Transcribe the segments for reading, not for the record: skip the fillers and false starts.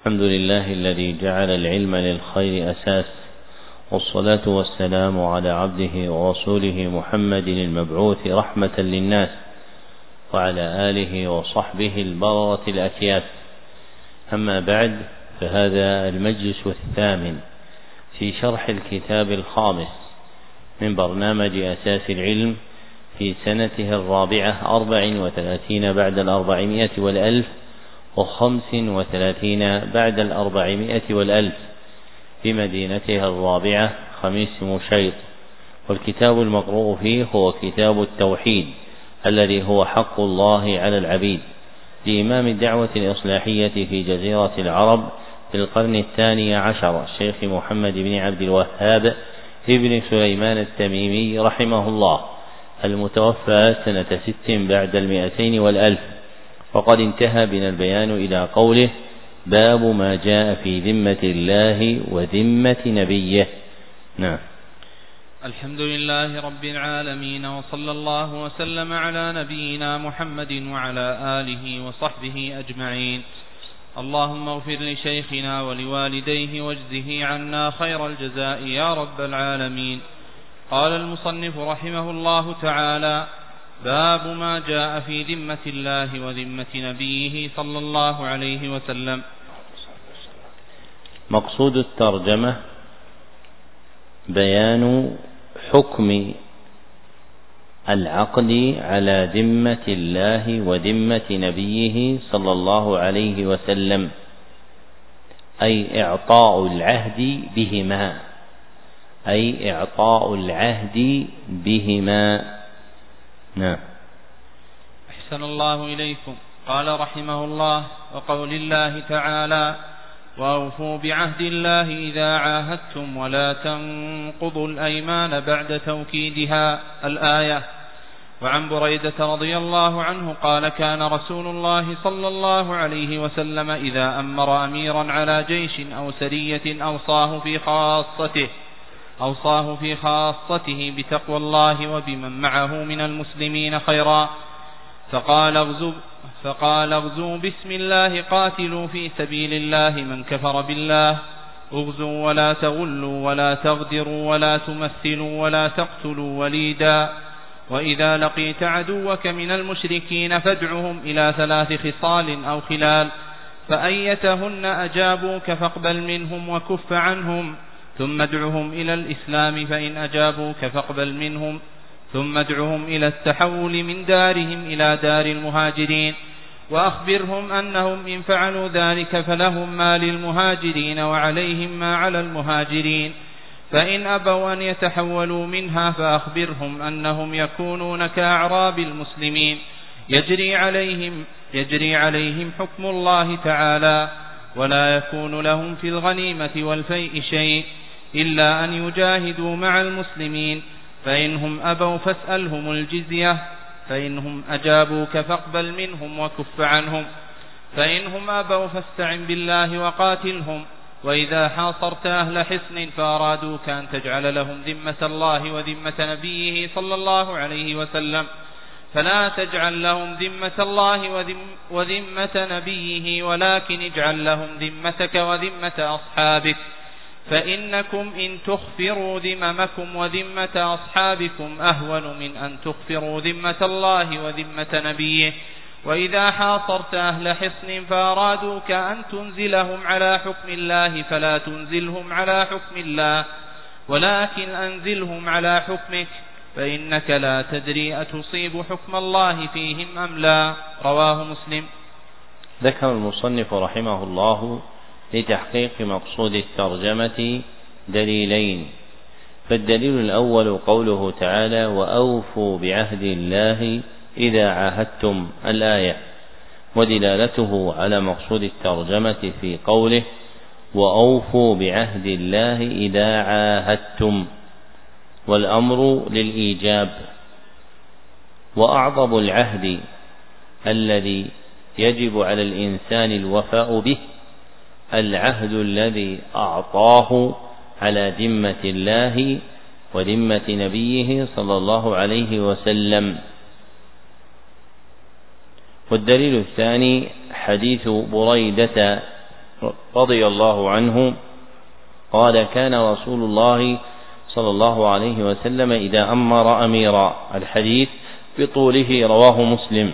الحمد لله الذي جعل العلم للخير أساس، والصلاة والسلام على عبده ورسوله محمد المبعوث رحمة للناس، وعلى آله وصحبه البررة الأكياس. أما بعد، فهذا المجلس الثامن في شرح الكتاب الخامس من برنامج أساس العلم في سنته 34 بعد 400 والألف، 35 بعد 400 والألف، بمدينتها الرابعة خميس مشيط. والكتاب المقروء فيه هو كتاب التوحيد الذي هو حق الله على العبيد، لإمام الدعوة الإصلاحية في جزيرة العرب في القرن 12 الشيخ محمد بن عبد الوهاب ابن سليمان التميمي رحمه الله، المتوفى سنة 6 بعد 200 والألف. وقد انتهى بنا البيان إلى قوله: باب ما جاء في ذمة الله وذمة نبيه. نعم. الحمد لله رب العالمين، وصلى الله وسلم على نبينا محمد وعلى آله وصحبه أجمعين. اللهم اغفر لشيخنا ولوالديه واجزه عنا خير الجزاء يا رب العالمين. قال المصنف رحمه الله تعالى: باب ما جاء في ذمة الله وذمة نبيه صلى الله عليه وسلم. مقصود الترجمة بيان حكم العقد على ذمة الله وذمة نبيه صلى الله عليه وسلم، أي إعطاء العهد بهما، أي إعطاء العهد بهما. نعم. أحسن الله إليكم. قال رحمه الله: وقول الله تعالى: وأوفوا بعهد الله إذا عاهدتم ولا تنقضوا الأيمان بعد توكيدها، الآية. وعن بريدة رضي الله عنه قال: كان رسول الله صلى الله عليه وسلم إذا أمر أميرا على جيش أو سرية أوصاه في خاصته بتقوى الله وبمن معه من المسلمين خيرا، فقال: اغزوا بسم الله، قاتلوا في سبيل الله من كفر بالله، اغزوا ولا تغلوا ولا تغدروا ولا تمثلوا ولا تقتلوا وليدا، وإذا لقيت عدوك من المشركين فادعهم إلى 3 خصال أو خلال، فأيتهن أجابوك فاقبل منهم وكف عنهم، ثم ادعهم إلى الإسلام، فإن أجابوك فاقبل منهم، ثم ادعهم إلى التحول من دارهم إلى دار المهاجرين، وأخبرهم أنهم إن فعلوا ذلك فلهم ما للمهاجرين وعليهم ما على المهاجرين، فإن أبوا أن يتحولوا منها فأخبرهم أنهم يكونون كأعراب المسلمين يجري عليهم حكم الله تعالى، ولا يكون لهم في الغنيمة والفيء شيء إلا أن يجاهدوا مع المسلمين، فإنهم أبوا فاسألهم الجزية، فإنهم أجابوك فاقبل منهم وكف عنهم، فإنهم أبوا فاستعن بالله وقاتلهم، وإذا حاصرت أهل حصن فأرادوك أن تجعل لهم ذمة الله وذمة نبيه صلى الله عليه وسلم، فلا تجعل لهم ذمة الله وذمة نبيه، ولكن اجعل لهم ذمتك وذمة أصحابك، فإنكم إن تخفروا ذممكم وذمة أصحابكم أهون من أن تخفروا ذمة الله وذمة نبيه. وإذا حاصرت أهل حصن فأرادوك أن تنزلهم على حكم الله فلا تنزلهم على حكم الله، ولكن أنزلهم على حكمك، فإنك لا تدري أتصيب حكم الله فيهم أم لا. رواه مسلم. ذكر المصنف رحمه الله لتحقيق مقصود الترجمة دليلين. فالدليل الأول قوله تعالى: وأوفوا بعهد الله إذا عاهدتم، الآية، ودلالته على مقصود الترجمة في قوله: وأوفوا بعهد الله إذا عاهدتم، والأمر للإيجاب. وأعظم العهد الذي يجب على الإنسان الوفاء به العهد الذي أعطاه على ذمة الله وذمة نبيه صلى الله عليه وسلم. والدليل الثاني حديث بريدة رضي الله عنه قال: كان رسول الله صلى الله عليه وسلم إذا أمر أميرا. الحديث بطوله رواه مسلم.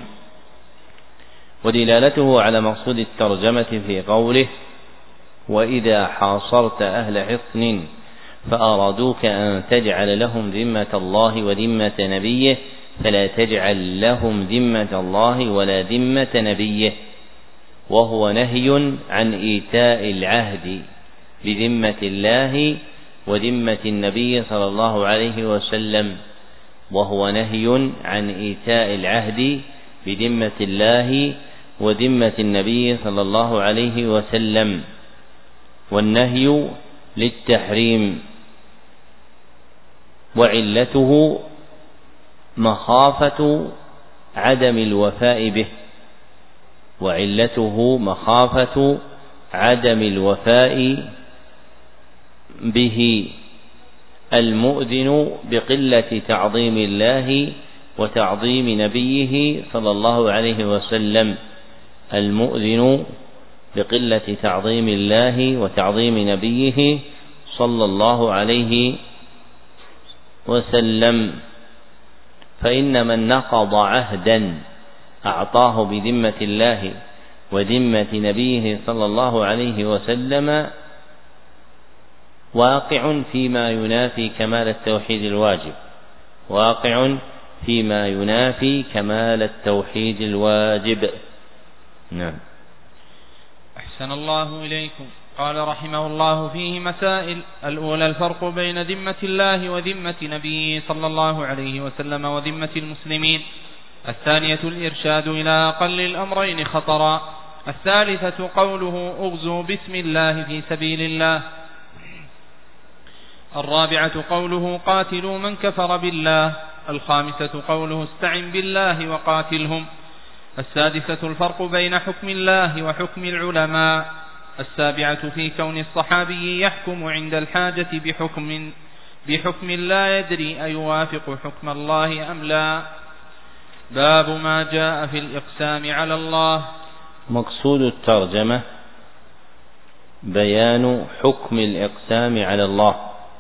ودلالته على مقصود الترجمة في قوله: وإذا حاصرت أهل حصن فأرادوك أن تجعل لهم ذمة الله وذمة نبيه فلا تجعل لهم ذمة الله ولا ذمة نبيه، وهو نهي عن إيتاء العهد بذمة الله وذمة النبي صلى الله عليه وسلم، وهو نهي عن إيتاء العهد بذمة الله وذمة النبي صلى الله عليه وسلم. والنهي للتحريم، وعلته مخافة عدم الوفاء به، وعلته مخافة عدم الوفاء به، المؤذن بقلة تعظيم الله وتعظيم نبيه صلى الله عليه وسلم، المؤذن بقلة تعظيم الله وتعظيم نبيه صلى الله عليه وسلم. فإن من نقض عهدا أعطاه بذمة الله وذمة نبيه صلى الله عليه وسلم واقع فيما ينافي كمال التوحيد الواجب، واقع فيما ينافي كمال التوحيد الواجب. نعم. أحسن الله إليكم. قال رحمه الله: فيه مسائل. الأولى الفرق بين ذمة الله وذمة نبيه صلى الله عليه وسلم وذمة المسلمين. الثانية الإرشاد إلى أقل الأمرين خطرا. الثالثة قوله: اغزوا بسم الله في سبيل الله. الرابعة قوله: قاتلوا من كفر بالله. الخامسة قوله: استعن بالله وقاتلهم. السادسة الفرق بين حكم الله وحكم العلماء. السابعة في كون الصحابي يحكم عند الحاجة بحكم لا يدري أيوافق حكم الله أم لا. باب ما جاء في الإقسام على الله. مقصود الترجمة بيان حكم الإقسام على الله،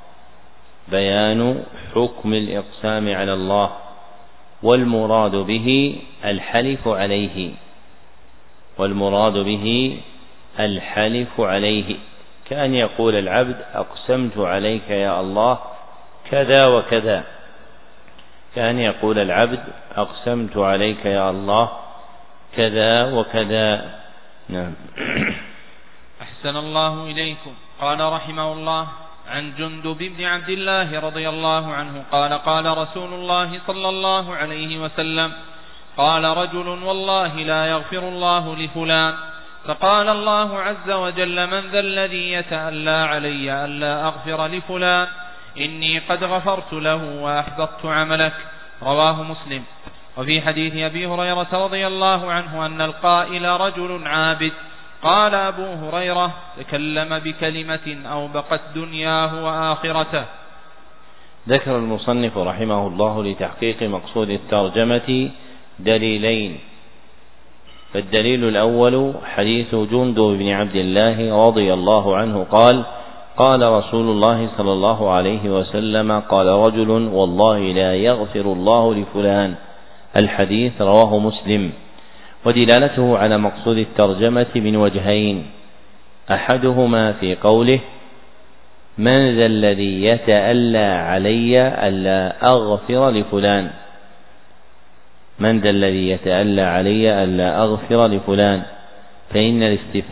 بيان حكم الإقسام على الله، والمراد به الحلف عليه، والمراد به الحلف عليه، كأن يقول العبد: أقسمت عليك يا الله كذا وكذا، كأن يقول العبد: أقسمت عليك يا الله كذا وكذا. نعم. أحسن الله إليكم. قال رحمه الله: عن جندب بن عبد الله رضي الله عنه قال: قال رسول الله صلى الله عليه وسلم: قال رجل: والله لا يغفر الله لفلان. فقال الله عز وجل: من ذا الذي يتألى علي ألا أغفر لفلان؟ إني قد غفرت له وأحبطت عملك. رواه مسلم. وفي حديث أبي هريرة رضي الله عنه أن القائل رجل عابد. قال أبو هريرة: تكلم بكلمة أوبقت دنياه وآخرته. ذكر المصنف رحمه الله لتحقيق مقصود الترجمة دليلين. فالدليل الأول حديث جندب بن عبد الله رضي الله عنه قال: قال رسول الله صلى الله عليه وسلم: قال رجل: والله لا يغفر الله لفلان. الحديث رواه مسلم. ودلالته على مقصود الترجمة من وجهين: أحدهما في قوله: من ذا الذي يتألى علي ألا أغفر لفلان، من ذا الذي يتألى علي ألا أغفر لفلان، فإن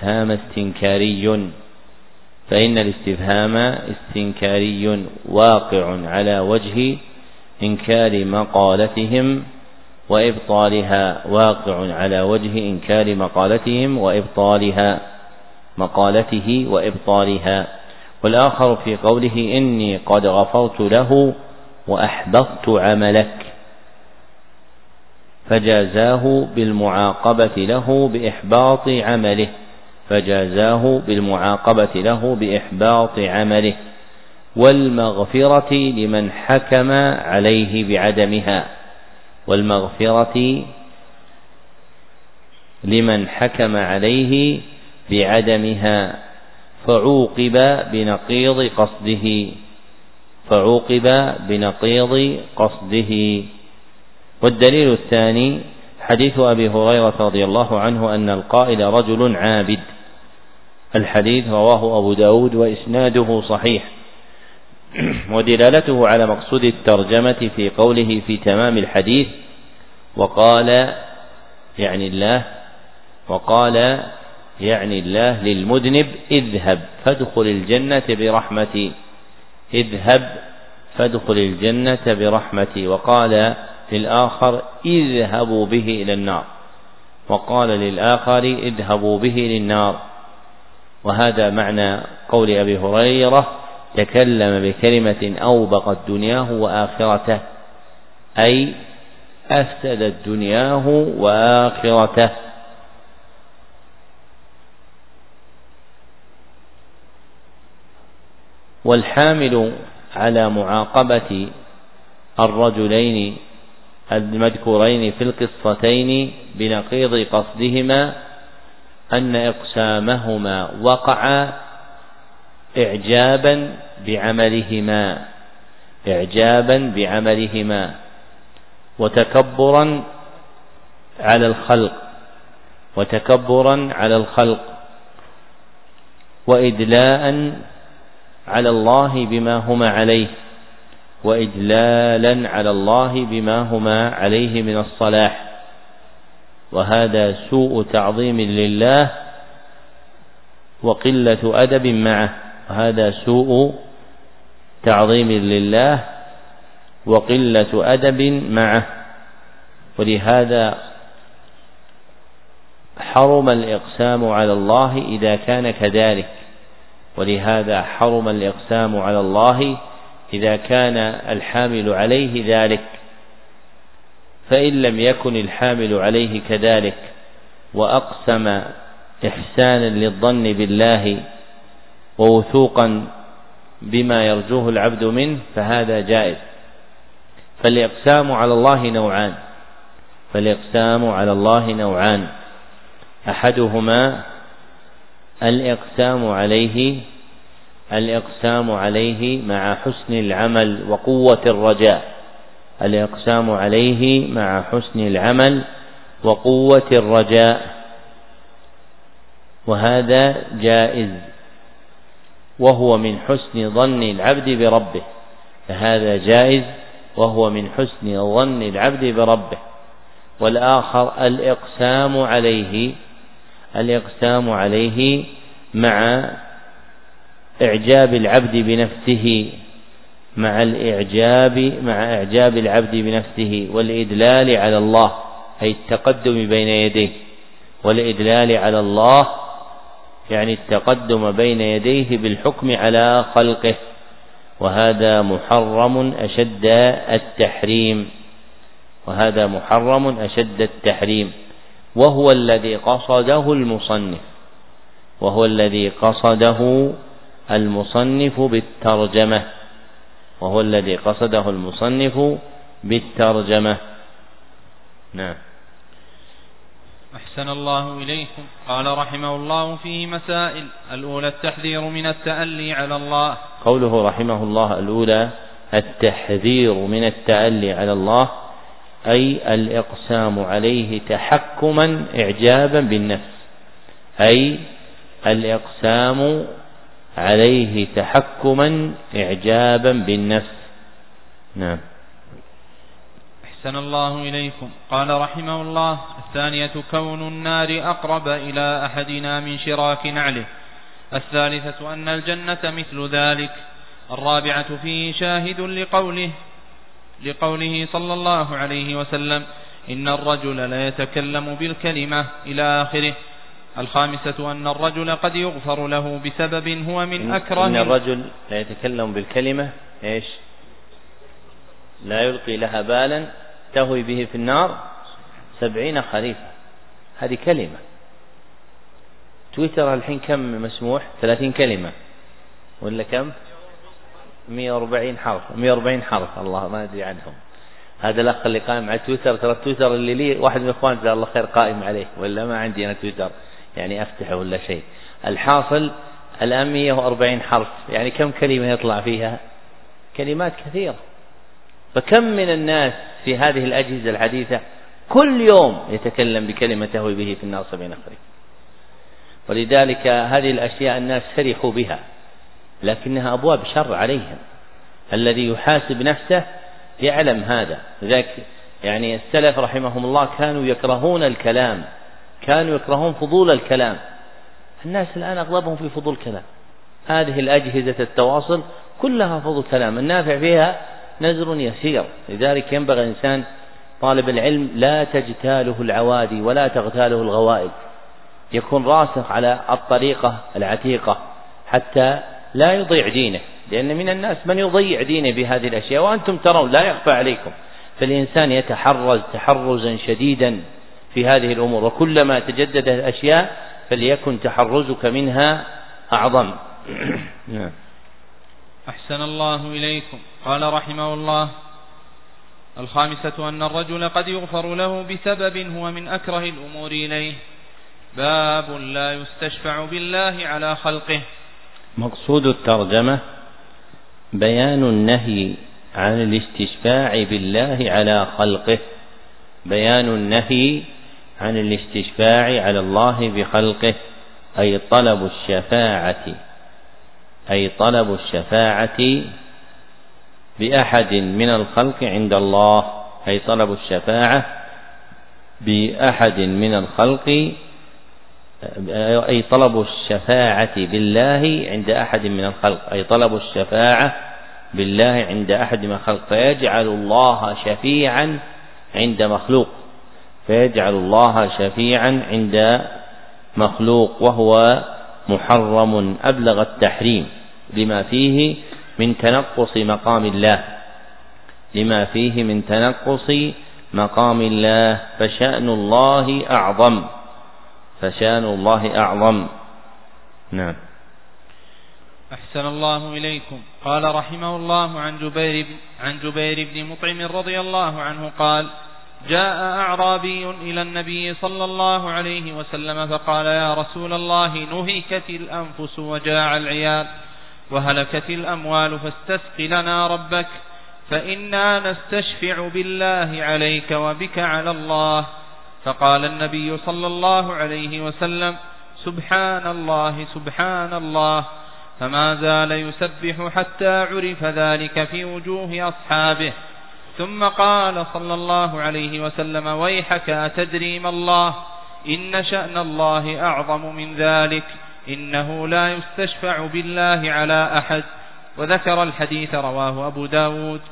الاستفهام استنكاري واقع على وجه إنكار مقالتهم وإبطالها، واقع على وجه إنكار مقالته وإبطالها. والآخر في قوله: إني قد غفرت له وأحبطت عملك، فجازاه بالمعاقبة له بإحباط عمله، والمغفرة لمن حكم عليه بعدمها، والمغفرة لمن حكم عليه بعدمها فعوقب بنقيض قصده. والدليل الثاني حديث أبي هريرة رضي الله عنه أن القائل رجل عابد. الحديث رواه أبو داود وإسناده صحيح، ودلالته على مقصود الترجمة في قوله في تمام الحديث وقال يعني الله للمذنب اذهب فادخل الجنة برحمتي، وقال للآخر اذهبوا به إلى النار، وقال للآخر اذهبوا به للنار. وهذا معنى قول أبي هريرة تكلم بكلمة أوبقت دنياه وآخرته، أي أفسدت دنياه وآخرته. والحامل على معاقبة الرجلين المذكورين في القصتين بنقيض قصدهما أن إقسامهما وقع إعجابا بعملهما وتكبرا على الخلق وإدلاء على الله بما هما عليه من الصلاح. وهذا سوء تعظيم لله وقلة أدب معه، ولهذا حرم الإقسام على الله إذا كان الحامل عليه ذلك. فإن لم يكن الحامل عليه كذلك وأقسم إحسانا للظن بالله ووثوقا بما يرجوه العبد منه فهذا جائز. فالإقسام على الله نوعان، أحدهما الإقسام عليه مع حسن العمل وقوة الرجاء، وهذا جائز وهو من حسن ظن العبد بربه. والآخر الإقسام عليه مع إعجاب العبد بنفسه والإدلال على الله، أي التقدم بين يديه، والإدلال على الله يعني التقدم بين يديه بالحكم على خلقه، وهذا محرم أشد التحريم، وهو الذي قصده المصنف بالترجمة. نعم. أحسن الله إليكم. قال رحمه الله فيه مسائل: الأولى التحذير من التألي على الله. قوله رحمه الله الأولى التحذير من التألي على الله، أي الإقسام عليه تحكما إعجابا بالنفس. نعم. أحسن الله إليكم. قال رحمه الله: الثانية كون النار أقرب إلى أحدنا من شراك نعله. الثالثة أن الجنة مثل ذلك. الرابعة فيه شاهد لقوله صلى الله عليه وسلم: إن الرجل لا يتكلم بالكلمة إلى آخره. الخامسة أن الرجل قد يغفر له بسبب هو من أكره. إن الرجل لا يتكلم بالكلمة إيش؟ لا يلقي لها بالا تهوي به في النار 70 خريفا. هذه كلمة. تويتر الحين كم مسموح؟ 30 كلمة ولا كم؟ 140 حرف. الله ما أدري عنهم. هذا الأخ اللي قائم على تويتر، ترى تويتر اللي لي واحد من إخوان جزاه الله خير قائم عليه، ولا ما عندي أنا تويتر. يعني أفتح ولا شيء. الحاصل الآن 140 حرف، يعني كم كلمة يطلع فيها؟ كلمات كثيرة. فكم من الناس في هذه الأجهزة الحديثة كل يوم يتكلم بكلمة تهوي به في النار 70 خريف. ولذلك هذه الأشياء الناس فرحوا بها، لكنها أبواب شر عليهم. الذي يحاسب نفسه يعلم هذا. لذلك يعني السلف رحمهم الله كانوا يكرهون الكلام، كانوا يكرهون فضول الكلام. الناس الآن أغلبهم في فضول كلام. هذه الأجهزة التواصل كلها فضول كلام، النافع فيها نزر يسير. لذلك ينبغي الإنسان طالب العلم لا تجتاله العوادي ولا تغتاله الغوائد، يكون راسخ على الطريقة العتيقة حتى لا يضيع دينه، لأن من الناس من يضيع دينه بهذه الأشياء وأنتم ترون لا يخفى عليكم. فالإنسان يتحرز تحرزا شديدا في هذه الأمور، وكلما تجددت الأشياء فليكن تحرزك منها أعظم. أحسن الله إليكم. قال رحمه الله: الخامسة أن الرجل قد يغفر له بسبب هو من أكره الأمور إليه. باب لا يستشفع بالله على خلقه. مقصود الترجمة بيان النهي عن الاستشفاع بالله على خلقه، بيان النهي عن الاستشفاع على الله بخلقه، أي طلب الشفاعة بأحد من الخلق عند الله، أي طلب الشفاعة بأحد من الخلق، أي طلب الشفاعة بالله عند أحد من الخلق، أي طلب الشفاعة بالله عند أحد من الخلق، فيجعل الله شفيعا عند مخلوق، فيجعل الله شفيعا عند مخلوق، وهو محرم أبلغ التحريم لما فيه من تنقص مقام الله، لما فيه من تنقص مقام الله، فشأن الله أعظم، فشأن الله أعظم. نعم. أحسن الله إليكم. قال رحمه الله عن جبير بن مطعم رضي الله عنه قال: جاء أعرابي إلى النبي صلى الله عليه وسلم فقال: يا رسول الله، نهكت الأنفس وجاع العيال وهلكت الأموال، فاستسق لنا ربك، فإنا نستشفع بالله عليك وبك على الله. فقال النبي صلى الله عليه وسلم: سبحان الله سبحان الله. فما زال يسبح حتى عرف ذلك في وجوه أصحابه. ثم قال صلى الله عليه وسلم: ويحك أتدري ما الله؟ إن شأن الله أعظم من ذلك، إنه لا يستشفع بالله على أحد. وذكر الحديث رواه أبو داود.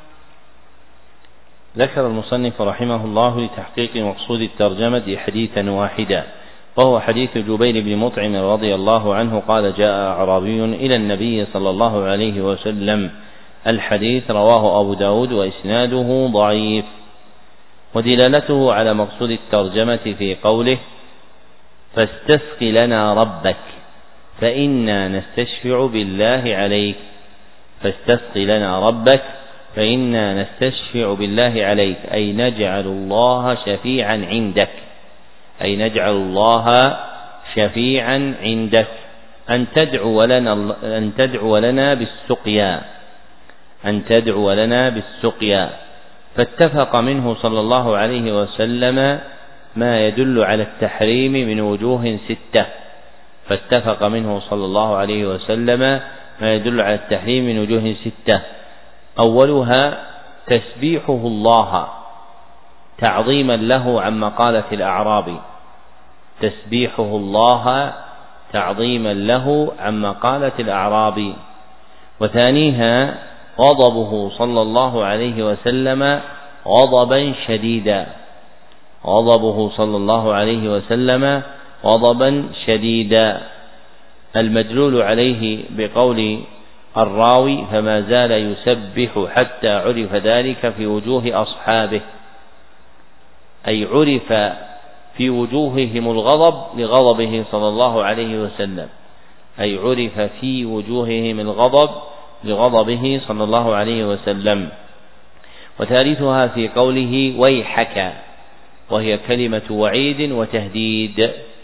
ذكر المصنف رحمه الله لتحقيق مقصود الترجمة حديثا واحدا، وهو حديث جبير بن مطعم رضي الله عنه قال: جاء أعرابي إلى النبي صلى الله عليه وسلم. الحديث رواه أبو داود وإسناده ضعيف. ودلالته على مقصود الترجمة في قوله: فاستسق لنا ربك فإنا نستشفع بالله عليك، فاستسق لنا ربك فإنا نستشفع بالله عليك، أي نجعل الله شفيعا عندك، أي نجعل الله شفيعا عندك، أن تدعو لنا بالسقيا، أن تدعو لنا بالسقيا. فاتفق منه صلى الله عليه وسلم ما يدل على التحريم من وجوه 6، فاتفق منه صلى الله عليه وسلم ما يدل على التحريم من وجوه 6. أولها تسبيحه الله تعظيما له عن مقالة الأعرابي، تسبيحه الله تعظيما له عن مقالة الأعرابي. وثانيها غضبه صلى الله عليه وسلم غضبا شديدا، غضبه صلى الله عليه وسلم غضبا شديدا، المدلول عليه بقول الراوي: فما زال يسبح حتى عرف ذلك في وجوه أصحابه، أي عرف في وجوههم الغضب لغضبه صلى الله عليه وسلم، أي عرف في وجوههم الغضب لغضبه صلى الله عليه وسلم. وثالثها في قوله: ويحك، وهي كلمة وعيد وتهديد،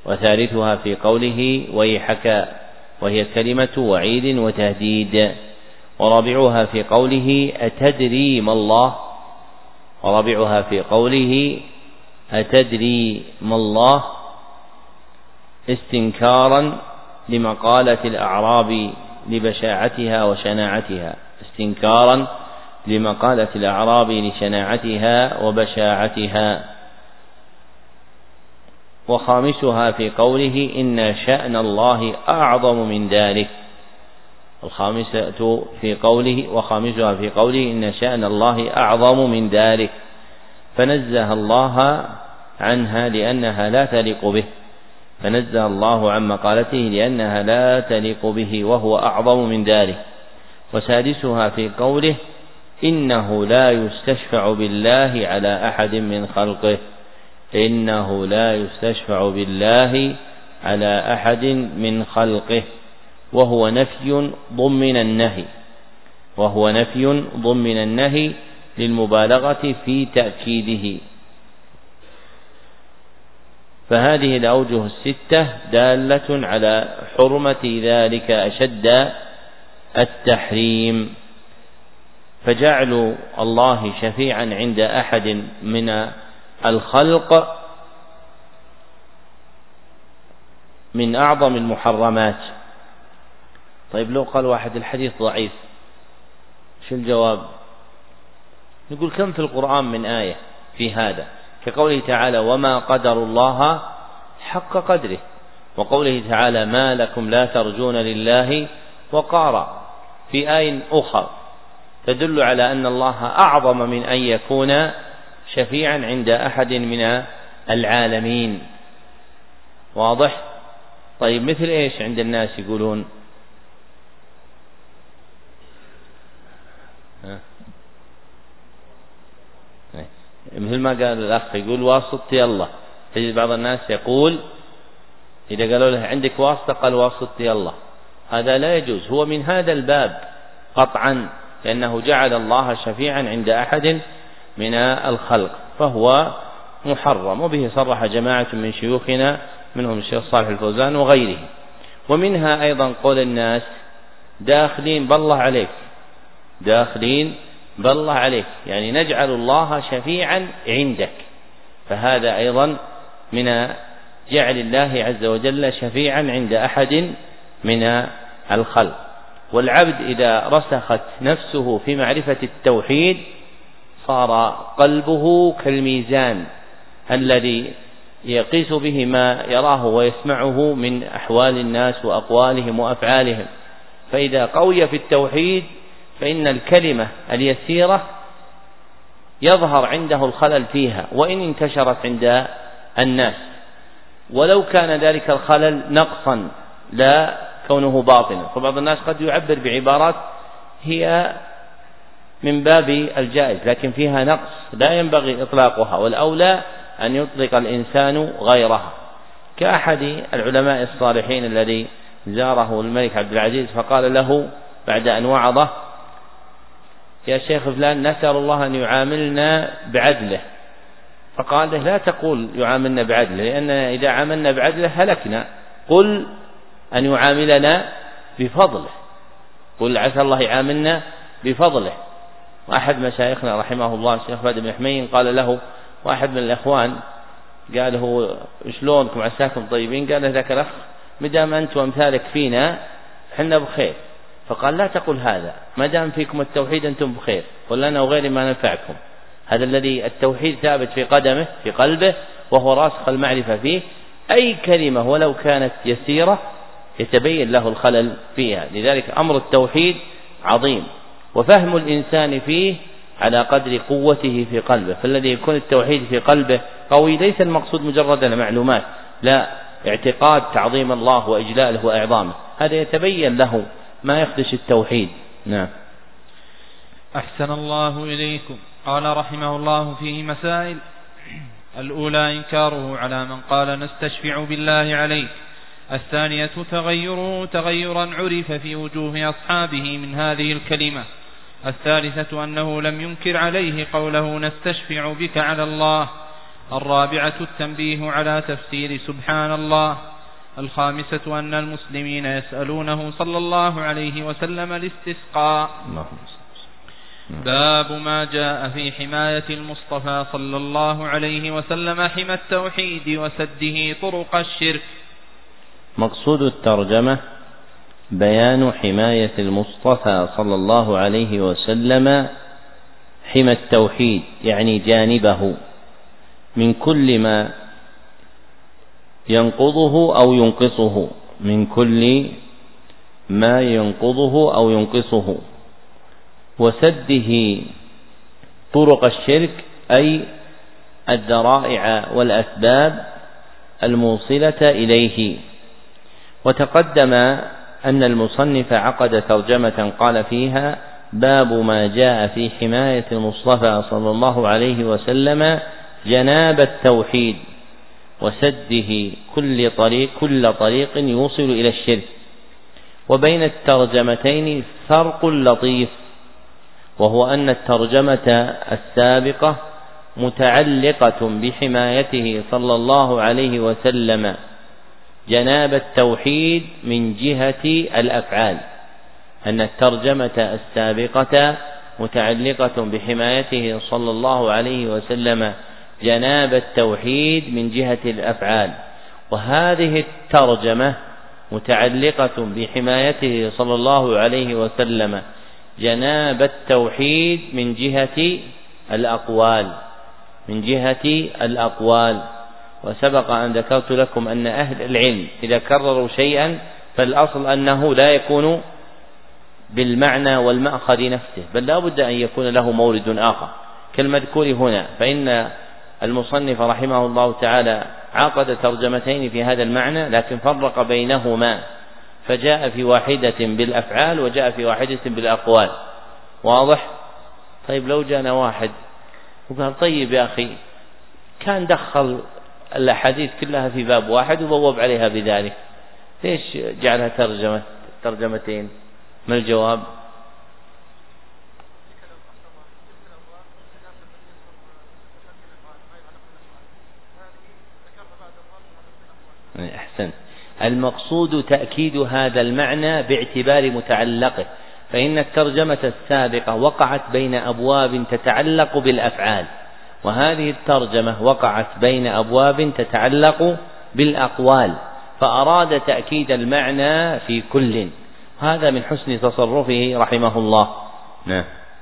وثالثها في قوله ويحك، وهي كلمة وعيد وتهديد. ورابعها في قوله أتدري ما الله، ورابعها في قوله أتدري ما الله استنكارا لمقالة الأعراب لبشاعتها وشناعتها، استنكارا لمقالة الأعراب لشناعتها وبشاعتها. وخامسها في قوله إن شأن الله أعظم من ذلك، الخامسة في قوله وخامسها في قوله إن شأن الله أعظم من ذلك، فنزه الله عنها لأنها لا تليق به، فنزه الله عن مقالته لأنها لا تليق به وهو أعظم من ذلك. وسادسها في قوله إنه لا يستشفع بالله على أحد من خلقه، إنه لا يستشفع بالله على أحد من خلقه، وهو نفي ضمن النهي، وهو نفي ضمن النهي للمبالغة في تأكيده. فهذه الأوجه الستة دالة على حرمة ذلك أشد التحريم. فجعل الله شفيعا عند أحد من الخلق من أعظم المحرمات. طيب لو قال واحد الحديث ضعيف، شو الجواب؟ نقول كم في القرآن من آية في هذا، كقوله تعالى وما قدر الله حق قدره، وقوله تعالى ما لكم لا ترجون لله وقارا، في آية أخرى تدل على أن الله أعظم من أن يكون شفيعا عند أحد من العالمين. واضح؟ طيب مثل إيش عند الناس يقولون؟ مثل ما قال الأخ يقول واسطتي الله، تجد بعض الناس يقول إذا قالوا له عندك واسطة قال واسطتي الله، هذا لا يجوز، هو من هذا الباب قطعا، لأنه جعل الله شفيعا عند أحد من الخلق فهو محرم. وبه صرح جماعة من شيوخنا منهم الشيخ صالح الفوزان وغيره. ومنها أيضا قول الناس داخلين بالله عليك، داخلين بالله عليك، يعني نجعل الله شفيعا عندك، فهذا أيضا من جعل الله عز وجل شفيعا عند أحد من الخلق. والعبد إذا رسخت نفسه في معرفة التوحيد صار قلبه كالميزان الذي يقيس به ما يراه ويسمعه من أحوال الناس وأقوالهم وأفعالهم، فإذا قوي في التوحيد فإن الكلمة اليسيرة يظهر عنده الخلل فيها وإن انتشرت عند الناس، ولو كان ذلك الخلل نقصا لا كونه باطنا. فبعض الناس قد يعبر بعبارات هي من باب الجائز لكن فيها نقص لا ينبغي إطلاقها، والأولى أن يطلق الإنسان غيرها، كأحد العلماء الصالحين الذي زاره الملك عبد العزيز فقال له بعد أن وعظه يا شيخ فلان نسأل الله أن يعاملنا بعدله، فقال له لا تقول يعاملنا بعدله، لأننا إذا عاملنا بعدله هلكنا، قل أن يعاملنا بفضله، قل عسى الله يعاملنا بفضله. وأحد مشايخنا رحمه الله الشيخ فهد بن حمين قال له واحد من الإخوان قال له شلونكم عساكم طيبين؟ قال له ذاك الأخ مدام أنت وأمثالك فينا حنا بخير، فقال لا تقل هذا، ما دام فيكم التوحيد أنتم بخير، قل لنا وغير ما ننفعكم. هذا الذي التوحيد ثابت في قدمه في قلبه وهو راسخ المعرفة فيه، أي كلمة ولو كانت يسيرة يتبين له الخلل فيها. لذلك أمر التوحيد عظيم، وفهم الإنسان فيه على قدر قوته في قلبه، فالذي يكون التوحيد في قلبه قوي ليس المقصود مجرد المعلومات، لا، اعتقاد تعظيم الله وإجلاله وإعظامه، هذا يتبين له ما يخدش التوحيد. نعم. أحسن الله إليكم. قال رحمه الله فيه مسائل: الأولى إنكاره على من قال نستشفع بالله عليه. الثانية تغيره تغيرا عرف في وجوه أصحابه من هذه الكلمة. الثالثة أنه لم ينكر عليه قوله نستشفع بك على الله. الرابعة التنبيه على تفسير سبحان الله. الخامسة أن المسلمين يسألونه صلى الله عليه وسلم الاستسقاء. باب ما جاء في حماية المصطفى صلى الله عليه وسلم حمى التوحيد وسده طرق الشرك. مقصود الترجمة بيان حماية المصطفى صلى الله عليه وسلم حمى التوحيد، يعني جانبه من كل ما ينقضه أو ينقصه، من كل ما ينقضه أو ينقصه، وسده طرق الشرك أي الذرائع والأسباب الموصلة إليه. وتقدم أن المصنف عقد ترجمة قال فيها: باب ما جاء في حماية المصطفى صلى الله عليه وسلم جناب التوحيد وسده كل طريق يوصل إلى الشرك. وبين الترجمتين فرق لطيف، وهو أن الترجمة السابقة متعلقة بحمايته صلى الله عليه وسلم جناب التوحيد من جهة الأفعال، أن الترجمة السابقة متعلقة بحمايته صلى الله عليه وسلم جناب التوحيد من جهة الأفعال، وهذه الترجمة متعلقة بحمايته صلى الله عليه وسلم جناب التوحيد من جهة الأقوال. وسبق أن ذكرت لكم أن أهل العلم إذا كرروا شيئا فالأصل أنه لا يكون بالمعنى والمأخذ نفسه، بل لا بد أن يكون له مورد آخر كالمذكور هنا. فإن المصنف رحمه الله تعالى عقد ترجمتين في هذا المعنى، لكن فرق بينهما، فجاء في واحدة بالأفعال وجاء في واحدة بالأقوال. واضح؟ طيب لو جاءنا واحد وقال: طيب يا أخي، كان دخل الأحاديث كلها في باب واحد وبوب عليها بذلك، ليش جعلها ترجمتين؟ ما الجواب؟ أحسن. المقصود تأكيد هذا المعنى باعتبار متعلقه، فإن الترجمة السابقة وقعت بين أبواب تتعلق بالأفعال، وهذه الترجمة وقعت بين أبواب تتعلق بالأقوال، فأراد تأكيد المعنى في كل، هذا من حسن تصرفه رحمه الله. نعم.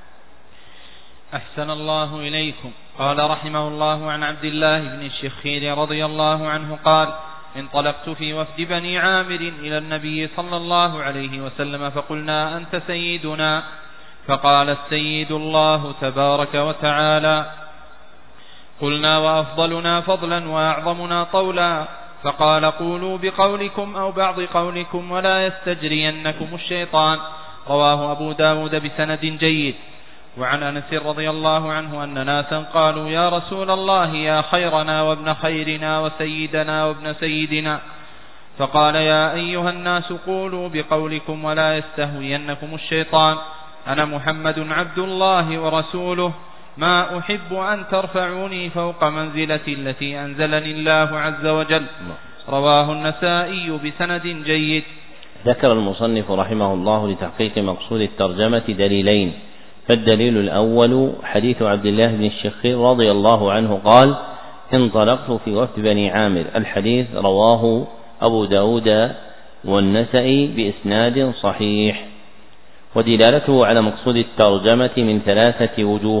أحسن الله إليكم. قال رحمه الله عن عبد الله بن الشخير رضي الله عنه قال: انطلقت في وفد بني عامر إلى النبي صلى الله عليه وسلم فقلنا: أنت سيدنا. فقال: السيد الله تبارك وتعالى. قلنا: وأفضلنا فضلا وأعظمنا طولا. فقال: قولوا بقولكم أو بعض قولكم ولا يستجرينكم الشيطان. رواه أبو داود بسند جيد. وعن أنس رضي الله عنه أن ناسا قالوا: يا رسول الله، يا خيرنا وابن خيرنا وسيدنا وابن سيدنا. فقال: يا أيها الناس، قولوا بقولكم ولا يستهوينكم الشيطان. أنا محمد عبد الله ورسوله، ما أحب أن ترفعوني فوق منزلتي التي أنزلني الله عز وجل. رواه النسائي بسند جيد. ذكر المصنف رحمه الله لتحقيق مقصود الترجمة دليلين. فالدليل الأول حديث عبد الله بن الشخير رضي الله عنه قال: انطلقت في وفد بني عامر. الحديث رواه أبو داود والنسائي بإسناد صحيح. ودلالته على مقصود الترجمة من 3 وجوه.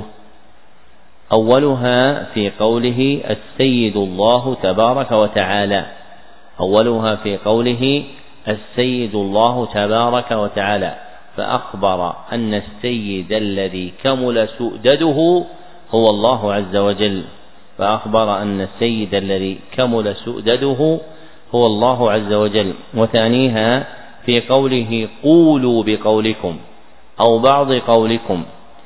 أولها في قوله: السيد الله تبارك وتعالى. أولها في قوله: السيد الله تبارك وتعالى، فأخبر أن السيد الذي كمل سؤدده هو الله عز وجل. فأخبر أن السيد الذي كمل سؤدده هو الله عز وجل. وثانيها في قوله: قولوا بقولكم أو بعض قولكم،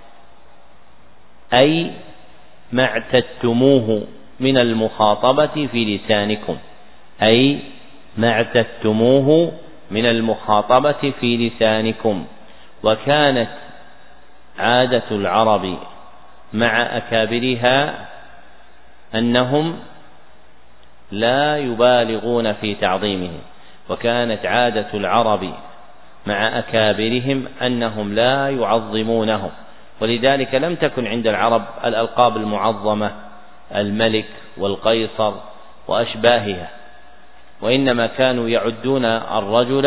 أي ما اعتدتموه من المخاطبة في لسانكم، أي ما اعتدتموه من المخاطبة في لسانكم. وكانت عادة العرب مع أكابرها أنهم لا يبالغون في تعظيمه، وكانت عادة العرب مع أكابرهم أنهم لا يعظمونهم، ولذلك لم تكن عند العرب الألقاب المعظمة الملك والقيصر وأشباهها، وإنما كانوا يعدون الرجل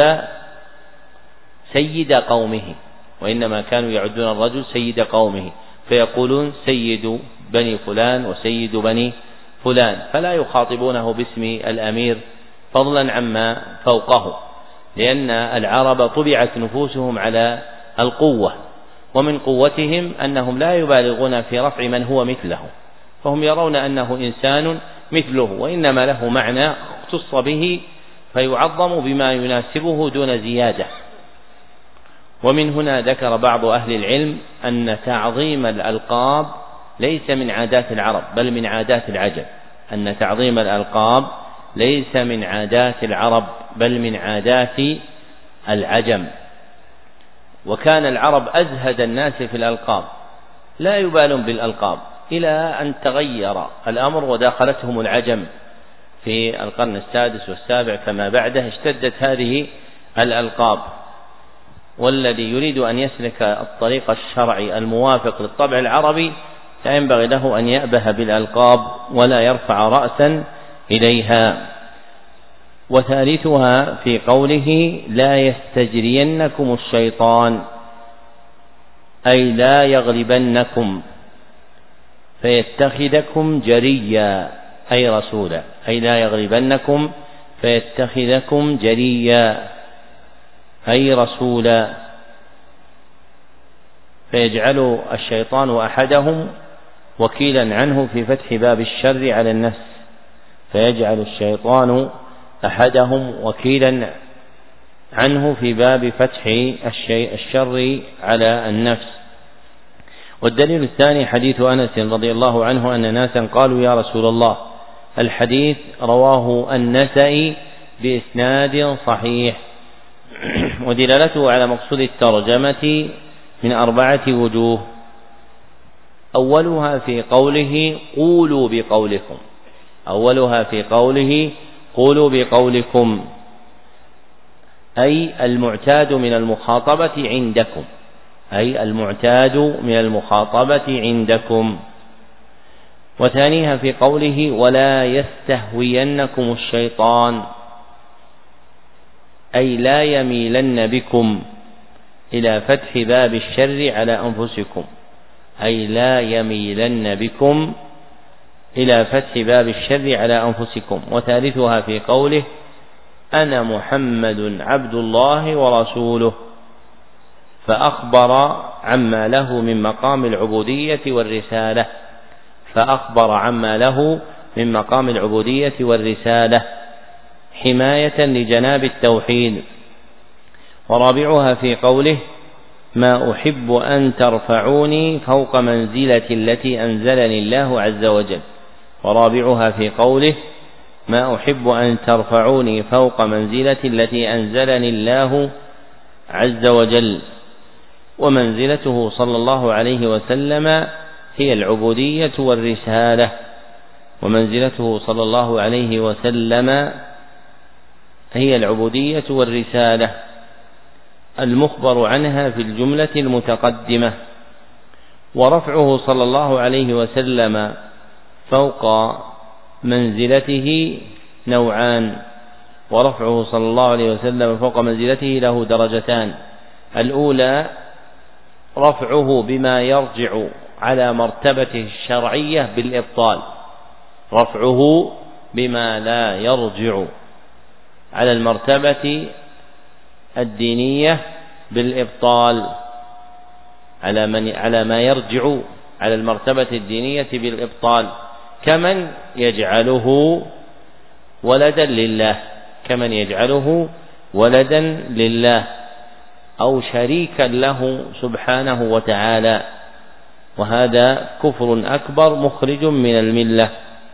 سيد قومه، فيقولون سيد بني فلان وسيد بني فلان، فلا يخاطبونه باسم الأمير فضلا عما فوقه، لأن العرب طبعت نفوسهم على القوة، ومن قوتهم أنهم لا يبالغون في رفع من هو مثله، فهم يرون أنه إنسان مثله، وإنما له معنى اختص به فيعظم بما يناسبه دون زيادة. ومن هنا ذكر بعض أهل العلم أن تعظيم الألقاب ليس من عادات العرب بل من عادات العجم، أن تعظيم الألقاب ليس من عادات العرب بل من عادات العجم. وكان العرب أزهد الناس في الألقاب، لا يبالون بالألقاب، إلى أن تغير الأمر وداخلتهم العجم في القرن السادس والسابع كما بعده، اشتدت هذه الألقاب، والذي يريد أن يسلك الطريق الشرعي الموافق للطبع العربي لا ينبغي له أن يأبه بالألقاب ولا يرفع رأسا إليها. وثالثها في قوله لا يستجرينكم الشيطان، أي لا يغلبنكم فيتخذكم جريا، أي رسولا، أي لا يغلبنكم فيتخذكم جريا أي رسولا، فيجعل الشيطان أحدهم وكيلا عنه في فتح باب الشر على النفس، فيجعل الشيطان أحدهم وكيلا عنه في باب فتح الشر على النفس. والدليل الثاني حديث أنس رضي الله عنه أن ناسا قالوا يا رسول الله، الحديث رواه النسائي بإسناد صحيح، ودلالته على مقصود الترجمة من 4 وجوه. أولها في قوله قولوا بقولكم، أي المعتاد من المخاطبة عندكم. وثانيها في قوله ولا يستهوينكم الشيطان، أي لا يميلن بكم إلى فتح باب الشر على أنفسكم، أي لا يميلن بكم إلى فتح باب الشر على أنفسكم. وثالثها في قوله أنا محمد عبد الله ورسوله، فأخبر عما له من مقام العبودية والرسالة حماية لجناب التوحيد. ورابعها في قوله ما أحب أن ترفعوني فوق منزلة التي أنزلني الله عز وجل، ورابعها في قوله ما أحب أن ترفعوني فوق منزلة التي أنزلني الله عز وجل. ومنزلته صلى الله عليه وسلم هي العبودية والرسالة، المخبر عنها في الجملة المتقدمة. ورفعه صلى الله عليه وسلم فوق منزلته نوعان، ورفعه صلى الله عليه وسلم فوق منزلته له درجتان. الأولى رفعه بما يرجع على مرتبته الشرعية بالإبطال، رفعه بما لا يرجع على المرتبة الدينية بالإبطال، على ما يرجع على المرتبة الدينية بالإبطال، كمن يجعله ولدا لله أو شريكا له سبحانه وتعالى، وهذا كفر أكبر مخرج من الملة.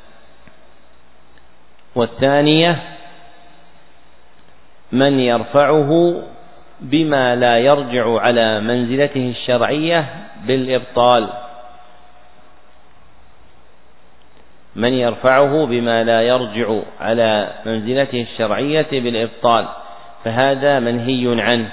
والثانية من يرفعه بما لا يرجع على منزلته الشرعية بالإبطال، من يرفعه بما لا يرجع على منزلته الشرعية بالإبطال، فهذا منهي عنه.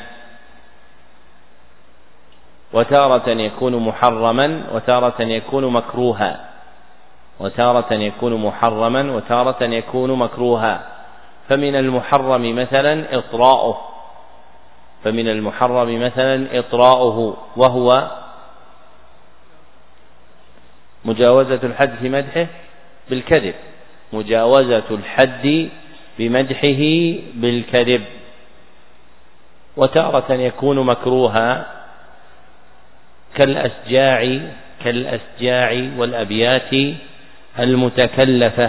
وتارة يكون محرما وتارة يكون مكروها، وتارة يكون محرما وتارة يكون مكروها. فمن المحرم مثلا إطراؤه وهو مجاوزة الحد في مدحه بالكذب، مجاوزة الحد بمدحه بالكذب. وتارة يكون مكروها كالأسجاع والأبيات المتكلفة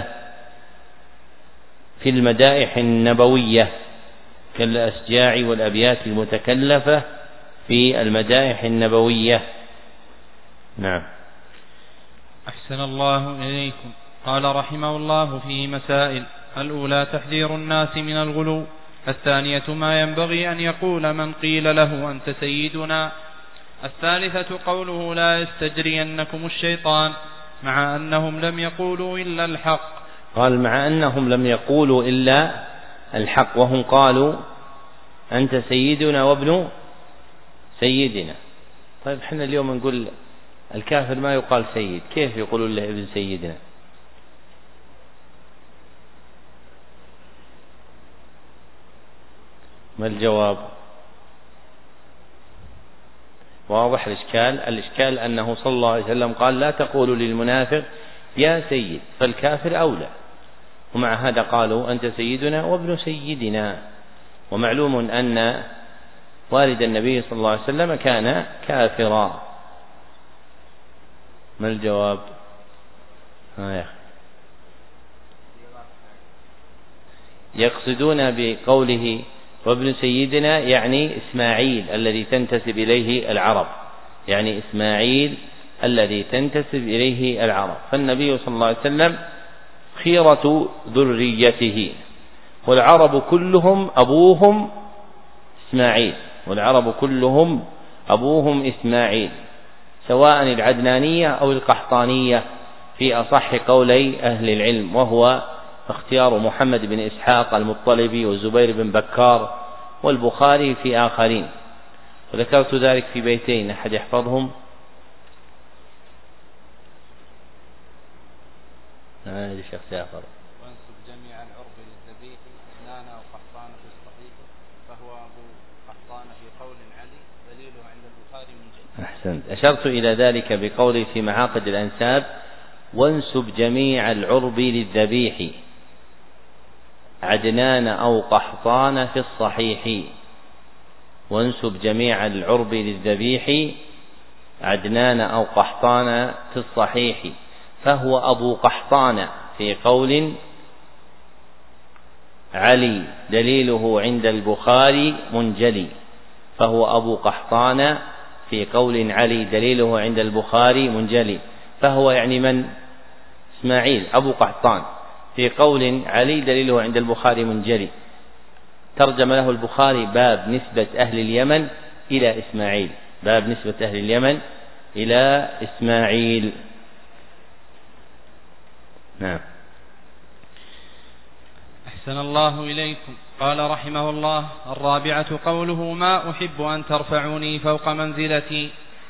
في المدائح النبوية، كالأسجاع والأبيات المتكلفة في المدائح النبوية. نعم. أحسن الله إليكم. قال رحمه الله في مسائل: الأولى تحذير الناس من الغلو، الثانية ما ينبغي أن يقول من قيل له أنت سيدنا، الثالثة قوله لا يستجرينكم الشيطان، مع أنهم لم يقولوا إلا الحق. قال مع أنهم لم يقولوا إلا الحق، وهم قالوا أنت سيدنا وابن سيدنا. طيب احنا اليوم نقول الكافر ما يقال سيد، كيف يقولون له ابن سيدنا؟ ما الجواب؟ واضح الإشكال أنه صلى الله عليه وسلم قال لا تقولوا للمنافق يا سيد، فالكافر أولى، ومع هذا قالوا أنت سيدنا وابن سيدنا. ومعلوم أن والد النبي صلى الله عليه وسلم كان كافرا. ما الجواب؟ يقصدون بقوله وابن سيدنا يعني إسماعيل الذي تنتسب إليه العرب، يعني إسماعيل الذي تنتسب إليه العرب. فالنبي صلى الله عليه وسلم خيرة ذريته، والعرب كلهم أبوهم إسماعيل، والعرب كلهم أبوهم إسماعيل، سواء العدنانية أو القحطانية في أصح قولي أهل العلم، وهو اختيار محمد بن إسحاق المطلبي والزبير بن بكار والبخاري في آخرين. وذكرت ذلك في بيتين، أحد يحفظهم؟ الشيخ جعفر. وانسب جميع العرب للذبيح عدنان أو قحطان في الصحيح، فهو أبو قحطان في قول علي دليله عند البخاري من جد. أحسنت. أشرت إلى ذلك بقولي في معاقد الأنساب وانسب جميع العرب للذبيح عدنان أو قحطان في الصحيح، وانسب جميع العرب للذبيح عدنان أو قحطان في الصحيح، فهو أبو قحطان في قول علي دليله عند البخاري منجلي، فهو أبو قحطان في قول علي دليله عند البخاري منجلي، فهو يعني من؟ إسماعيل أبو قحطان في قول علي دليله عند البخاري منجلي. ترجم له البخاري باب نسبة أهل اليمن إلى إسماعيل، باب نسبة أهل اليمن إلى إسماعيل. نعم. أحسن الله إليكم. قال رحمه الله: الرابعة قوله ما أحب أن ترفعوني فوق منزلتي.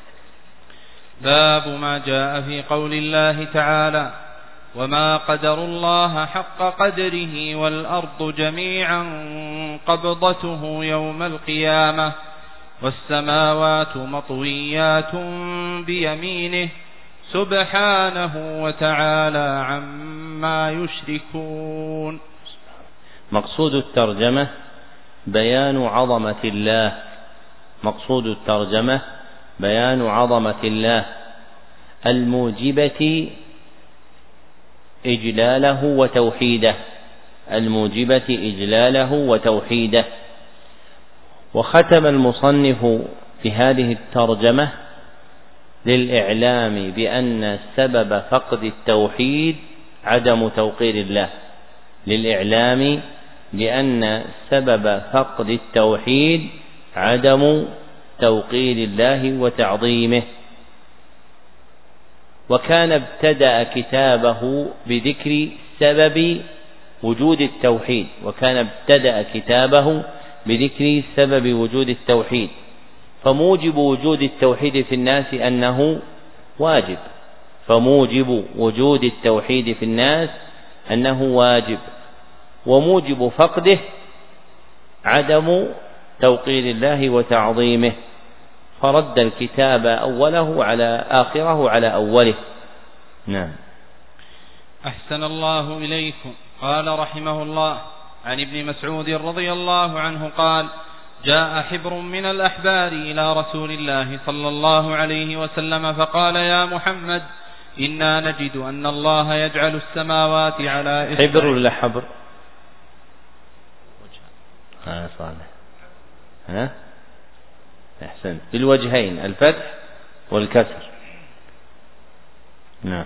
باب ما جاء في قول الله تعالى: وما قدروا الله حق قدره والأرض جميعا قبضته يوم القيامة والسماوات مطويات بيمينه سبحانه وتعالى عما يشركون. مقصود الترجمة بيان عظمة الله، مقصود الترجمة بيان عظمة الله الموجبة إجلاله وتوحيده، الموجبة إجلاله وتوحيده. وختم المصنف في هذه الترجمة للإعلام بأن سبب فقد التوحيد عدم توقير الله، للإعلام بأن سبب فقد التوحيد عدم توقير الله وتعظيمه. وكان ابتدأ كتابه بذكر سبب وجود التوحيد، فموجب وجود التوحيد في الناس أنه واجب، وموجب فقده عدم توقير الله وتعظيمه، فرد الكتاب أوله على آخره على أوله. نعم. أحسن الله إليكم. قال رحمه الله: عن ابن مسعود رضي الله عنه قال: جاء حبر من الأحبار إلى رسول الله صلى الله عليه وسلم فقال: يا محمد، إنا نجد أن الله يجعل السماوات على إصبع. حبر ولا حبر؟ صالح. أحسنت، بالوجهين، الفتح والكسر. نعم.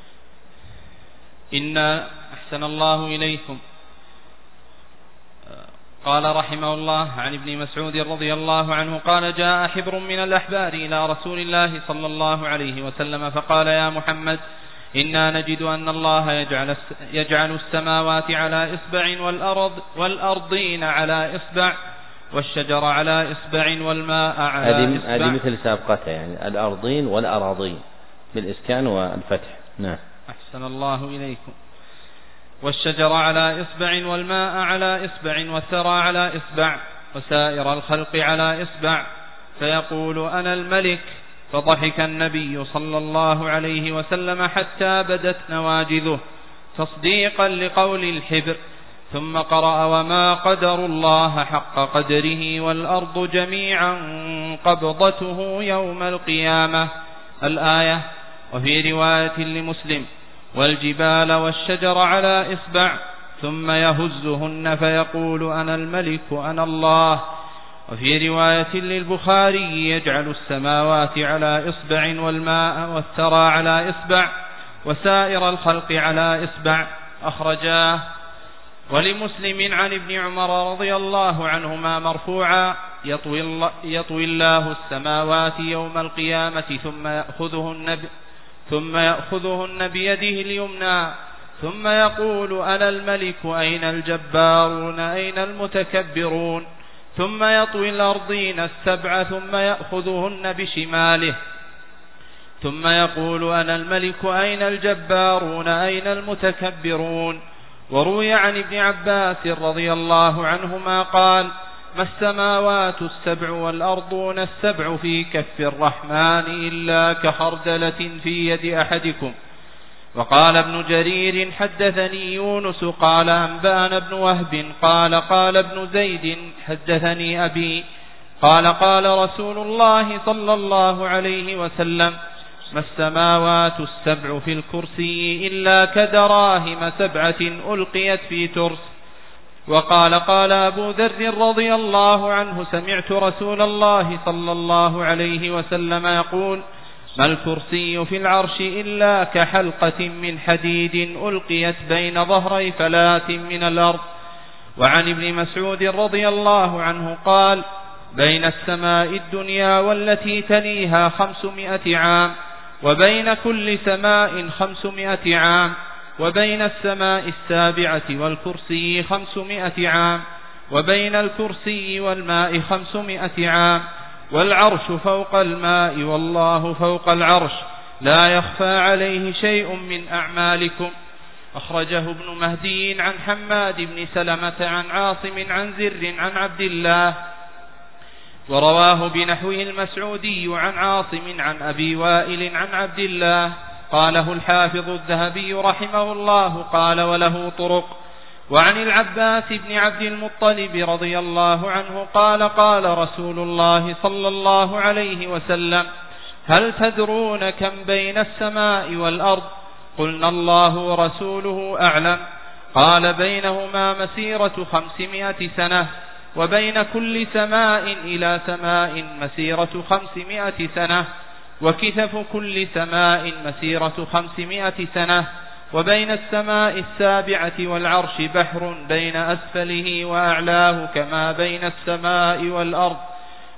أحسن الله إليكم. قال رحمه الله: عن ابن مسعود رضي الله عنه قال: جاء حبر من الأحبار إلى رسول الله صلى الله عليه وسلم فقال: يا محمد، إنا نجد أن الله يجعل السماوات على إصبع والأرضين على إصبع والشجر على إصبع والماء على إصبع. هذه مثل سابقتها، يعني الأرضين والأراضين بالإسكان والفتح. نعم. أحسن الله إليكم. والشجر على إصبع والماء على إصبع والثرى على إصبع وسائر الخلق على إصبع، فيقول: أنا الملك. فضحك النبي صلى الله عليه وسلم حتى بدت نواجذه تصديقا لقول الحبر، ثم قرأ: وما قدر الله حق قدره والأرض جميعا قبضته يوم القيامة، الآية. وفي رواية لمسلم: والجبال والشجر على إصبع، ثم يهزهن فيقول: أنا الملك أنا الله. وفي رواية للبخاري: يجعل السماوات على إصبع والماء والثرى على إصبع وسائر الخلق على إصبع، أخرجاه. ولمسلم عن ابن عمر رضي الله عنهما مرفوعا: يطوي الله السماوات يوم القيامة ثم يأخذهن بيده اليمنى، ثم يقول: أنا الملك أين الجبارون أين المتكبرون، ثم يطوي الأرضين السبع ثم يأخذهن بشماله، ثم يقول: أنا الملك أين الجبارون أين المتكبرون. وروي عن ابن عباس رضي الله عنهما قال: ما السماوات السبع والأرضون السبع في كف الرحمن إلا كخردلة في يد أحدكم. وقال ابن جرير: حدثني يونس قال أنبأنا ابن وهب قال: قال ابن زيد: حدثني أبي قال: قال رسول الله صلى الله عليه وسلم: ما السماوات السبع في الكرسي إلا كدراهم سبعة ألقيت في ترس. وقال: قال أبو ذر رضي الله عنه: سمعت رسول الله صلى الله عليه وسلم يقول: ما الكرسي في العرش إلا كحلقة من حديد ألقيت بين ظهري فلاة من الأرض. وعن ابن مسعود رضي الله عنه قال: بين السماء الدنيا والتي تليها 500 عام، وبين كل سماء 500 عام، وبين السماء السابعة والكرسي 500 عام، وبين الكرسي والماء 500 عام، والعرش فوق الماء والله فوق العرش، لا يخفى عليه شيء من أعمالكم. أخرجه ابن مهدي عن حماد بن سلمة عن عاصم عن زر عن عبد الله، ورواه بنحوه المسعودي عن عاصم عن أبي وائل عن عبد الله. قاله الحافظ الذهبي رحمه الله قال: وله طرق. وعن العباس بن عبد المطلب رضي الله عنه قال: قال رسول الله صلى الله عليه وسلم: هل تدرون كم بين السماء والأرض؟ قلنا: الله ورسوله أعلم. قال: بينهما مسيرة 500 سنة، وبين كل سماء إلى سماء مسيرة 500 سنة، وكثف كل سماء مسيرة 500 سنة، وبين السماء السابعة والعرش بحر بين أسفله وأعلاه كما بين السماء والأرض.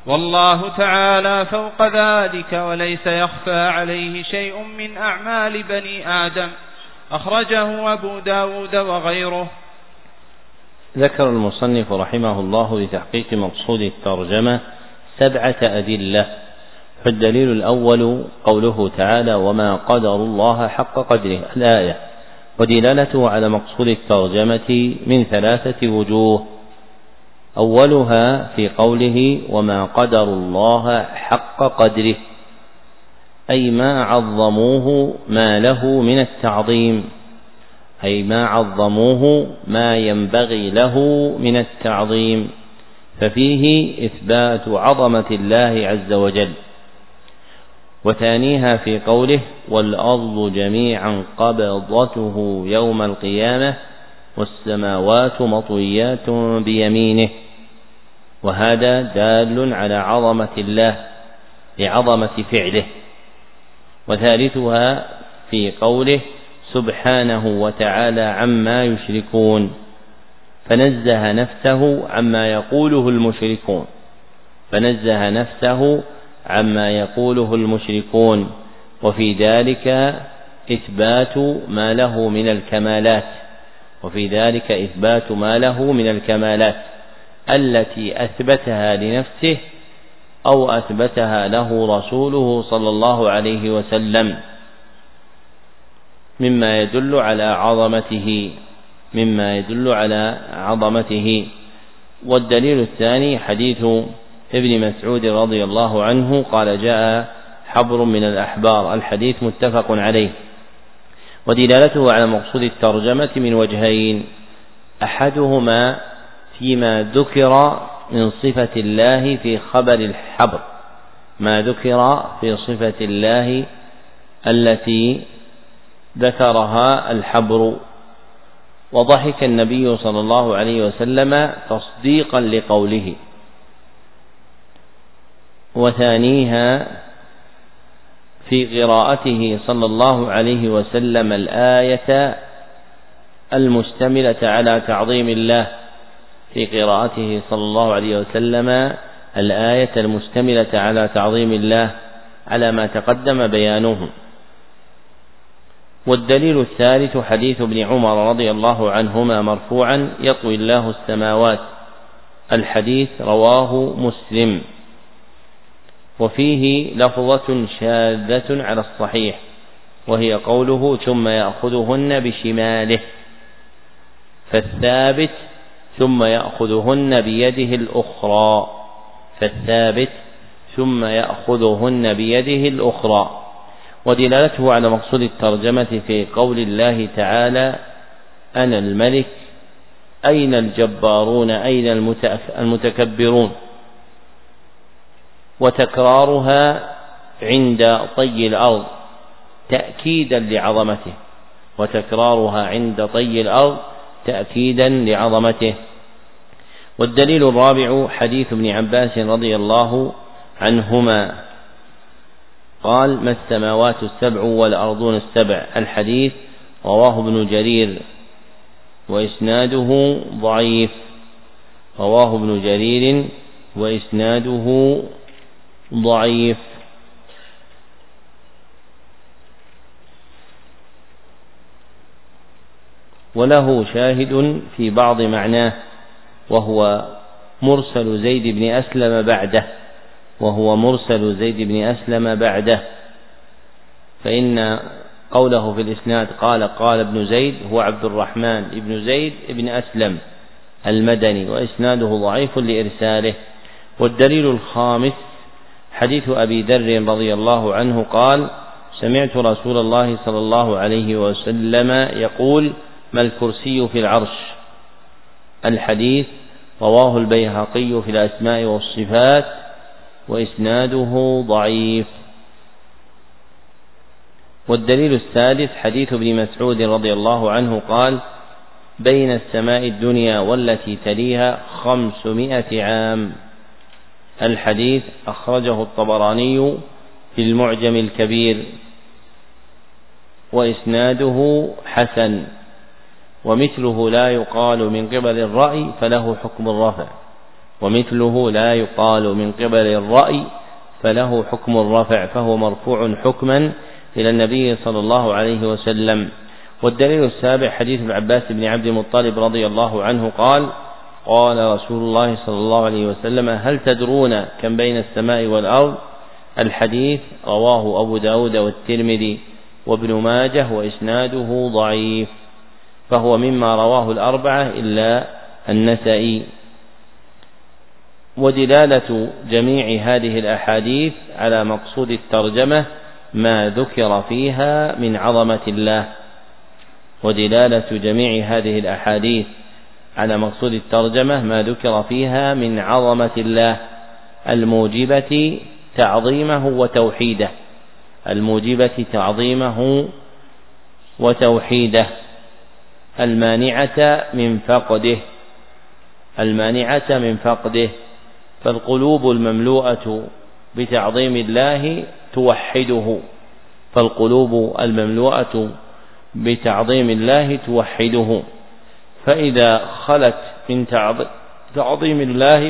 والله تعالى فوق ذلك وليس يخفى عليه شيء من أعمال بني آدم. أخرجه أبو داود وغيره. ذكر المصنف رحمه الله لتحقيق مقصود الترجمة 7 أدلة. فالدليل الأول قوله تعالى وما قدر الله حق قدره الآية، ودلالته على مقصود الترجمة من 3 وجوه. أولها في قوله وما قدر الله حق قدره، أي ما عظموه ما له من التعظيم، أي ما عظموه ما ينبغي له من التعظيم، ففيه إثبات عظمة الله عز وجل. وثانيها في قوله والأرض جميعا قبضته يوم القيامة والسماوات مطويات بيمينه، وهذا دال على عظمة الله لعظمة فعله. وثالثها في قوله سبحانه وتعالى عما يشركون، فنزه نفسه عما يقوله المشركون، فنزه نفسه عما يقوله المشركون، وفي ذلك إثبات ما له من الكمالات، وفي ذلك إثبات ما له من الكمالات التي أثبتها لنفسه أو أثبتها له رسوله صلى الله عليه وسلم، مما يدل على عظمته. والدليل الثاني حديث ابن مسعود رضي الله عنه قال جاء حبر من الأحبار، الحديث متفق عليه. ودلالته على مقصود الترجمة من وجهين، أحدهما فيما ذكر من صفة الله في خبر الحبر، ما ذكر في صفة الله التي ذكرها الحبر، وضحك النبي صلى الله عليه وسلم تصديقا لقوله. وثانيها في قراءته صلى الله عليه وسلم الآية المشتملة على تعظيم الله، في قراءته صلى الله عليه وسلم الآية المشتملة على تعظيم الله على ما تقدم بيانه. والدليل الثالث حديث ابن عمر رضي الله عنهما مرفوعا يطوي الله السماوات، الحديث رواه مسلم، وفيه لفظة شاذة على الصحيح، وهي قوله ثم يأخذهن بشماله، فالثابت ثم يأخذهن بيده الأخرى، فالثابت ثم يأخذهن بيده الأخرى. ودلالته على مقصود الترجمة في قول الله تعالى أنا الملك، أين الجبارون، أين المتكبرون، وتكرارها عند طي الأرض تأكيدا لعظمته، وتكرارها عند طي الأرض تأكيدا لعظمته. والدليل الرابع حديث ابن عباس رضي الله عنهما قال ما السماوات السبع والأرضون السبع، الحديث رواه ابن جرير وإسناده ضعيف، رواه ابن جرير وإسناده ضعيف. وله شاهد في بعض معناه، وهو مرسل زيد بن أسلم بعده، فإن قوله في الإسناد قال ابن زيد هو عبد الرحمن ابن زيد ابن أسلم المدني، وإسناده ضعيف لإرساله. والدليل الخامس حديث أبي ذر رضي الله عنه قال سمعت رسول الله صلى الله عليه وسلم يقول ما الكرسي في العرش، الحديث رواه البيهقي في الأسماء والصفات وإسناده ضعيف. والدليل السادس حديث ابن مسعود رضي الله عنه قال بين السماء الدنيا والتي تليها 500 عام، الحديث أخرجه الطبراني في المعجم الكبير وإسناده حسن، ومثله لا يقال من قبل الرأي فله حكم الرفع، ومثله لا يقال من قبل الرأي فله حكم الرفع، فهو مرفوع حكما إلى النبي صلى الله عليه وسلم. والدليل السابع حديث العباس بن عبد المطلب رضي الله عنه قال: قال رسول الله صلى الله عليه وسلم: هل تدرون كم بين السماء والأرض؟ الحديث رواه أبو داود والترمذي وابن ماجه وإسناده ضعيف، فهو مما رواه الأربعة إلا النسائي. ودلالة جميع هذه الأحاديث على مقصود الترجمة ما ذكر فيها من عظمة الله. ودلالة جميع هذه الأحاديث على مقصود الترجمة ما ذكر فيها من عظمة الله الموجبة تعظيمه وتوحيده، الموجبة تعظيمه وتوحيده، المانعة من فقده. فالقلوب المملوءة بتعظيم الله توحده، فإذا خلت من تعظيم الله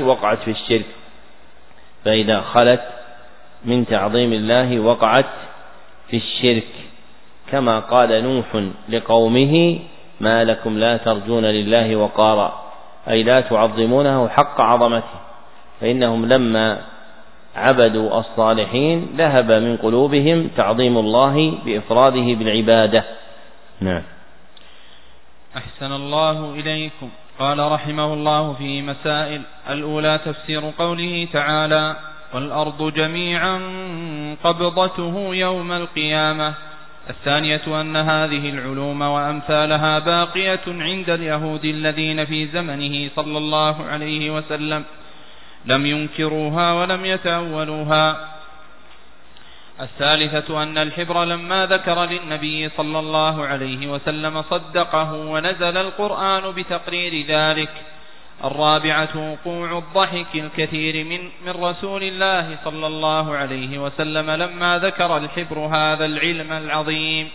وقعت في الشرك، كما قال نوح لقومه: ما لكم لا ترجون لله وقارا، أي لا تعظمونه حق عظمته، فإنهم لما عبدوا الصالحين ذهب من قلوبهم تعظيم الله بإفراده بالعبادة. نعم. أحسن الله إليكم. قال رحمه الله في مسائل: الأولى تفسير قوله تعالى: والأرض جميعا قبضته يوم القيامة. الثانية أن هذه العلوم وأمثالها باقية عند اليهود الذين في زمنه صلى الله عليه وسلم لم ينكروها ولم يتأولوها. الثالثة أن الحبر لما ذكر للنبي صلى الله عليه وسلم صدقه ونزل القرآن بتقرير ذلك. الرابعة وقوع الضحك الكثير من رسول الله صلى الله عليه وسلم لما ذكر الحبر هذا العلم العظيم.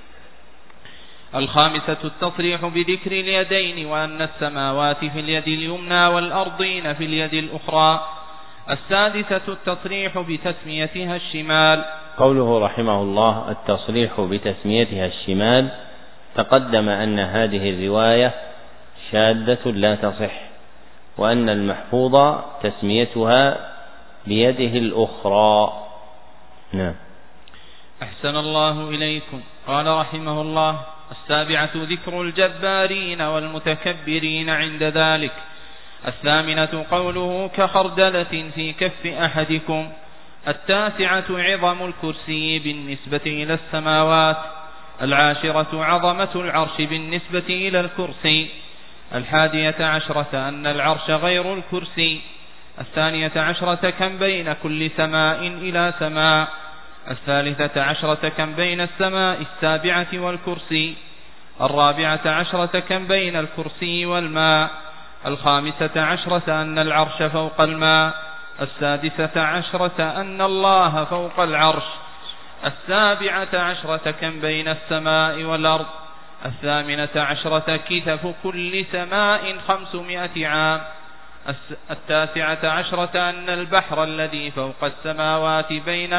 الخامسة التصريح بذكر اليدين وأن السماوات في اليد اليمنى والأرضين في اليد الأخرى. السادسة التصريح بتسميتها الشمال. قوله رحمه الله: التصريح بتسميتها الشمال، تقدم أن هذه الرواية شاذة لا تصح، وأن المحفوظ تسميتها بيده الأخرى. نعم. أحسن الله إليكم. قال رحمه الله: السابعة ذكر الجبارين والمتكبرين عند ذلك. الثامنة قوله: كخردلة في كف أحدكم. التاسعة عظم الكرسي بالنسبة إلى السماوات. العاشرة عظمة العرش بالنسبة إلى الكرسي. 11 أن العرش غير الكرسي. 12 كم بين كل سماء إلى سماء. 13 كم بين السماء السابعة والكرسي. 14 كم بين الكرسي والماء. 15 أن العرش فوق الماء. 16 أن الله فوق العرش. 17 كم بين السماء والأرض. 18 كثف كل سماء 500 عام. 19 أن البحر الذي فوق السماوات بين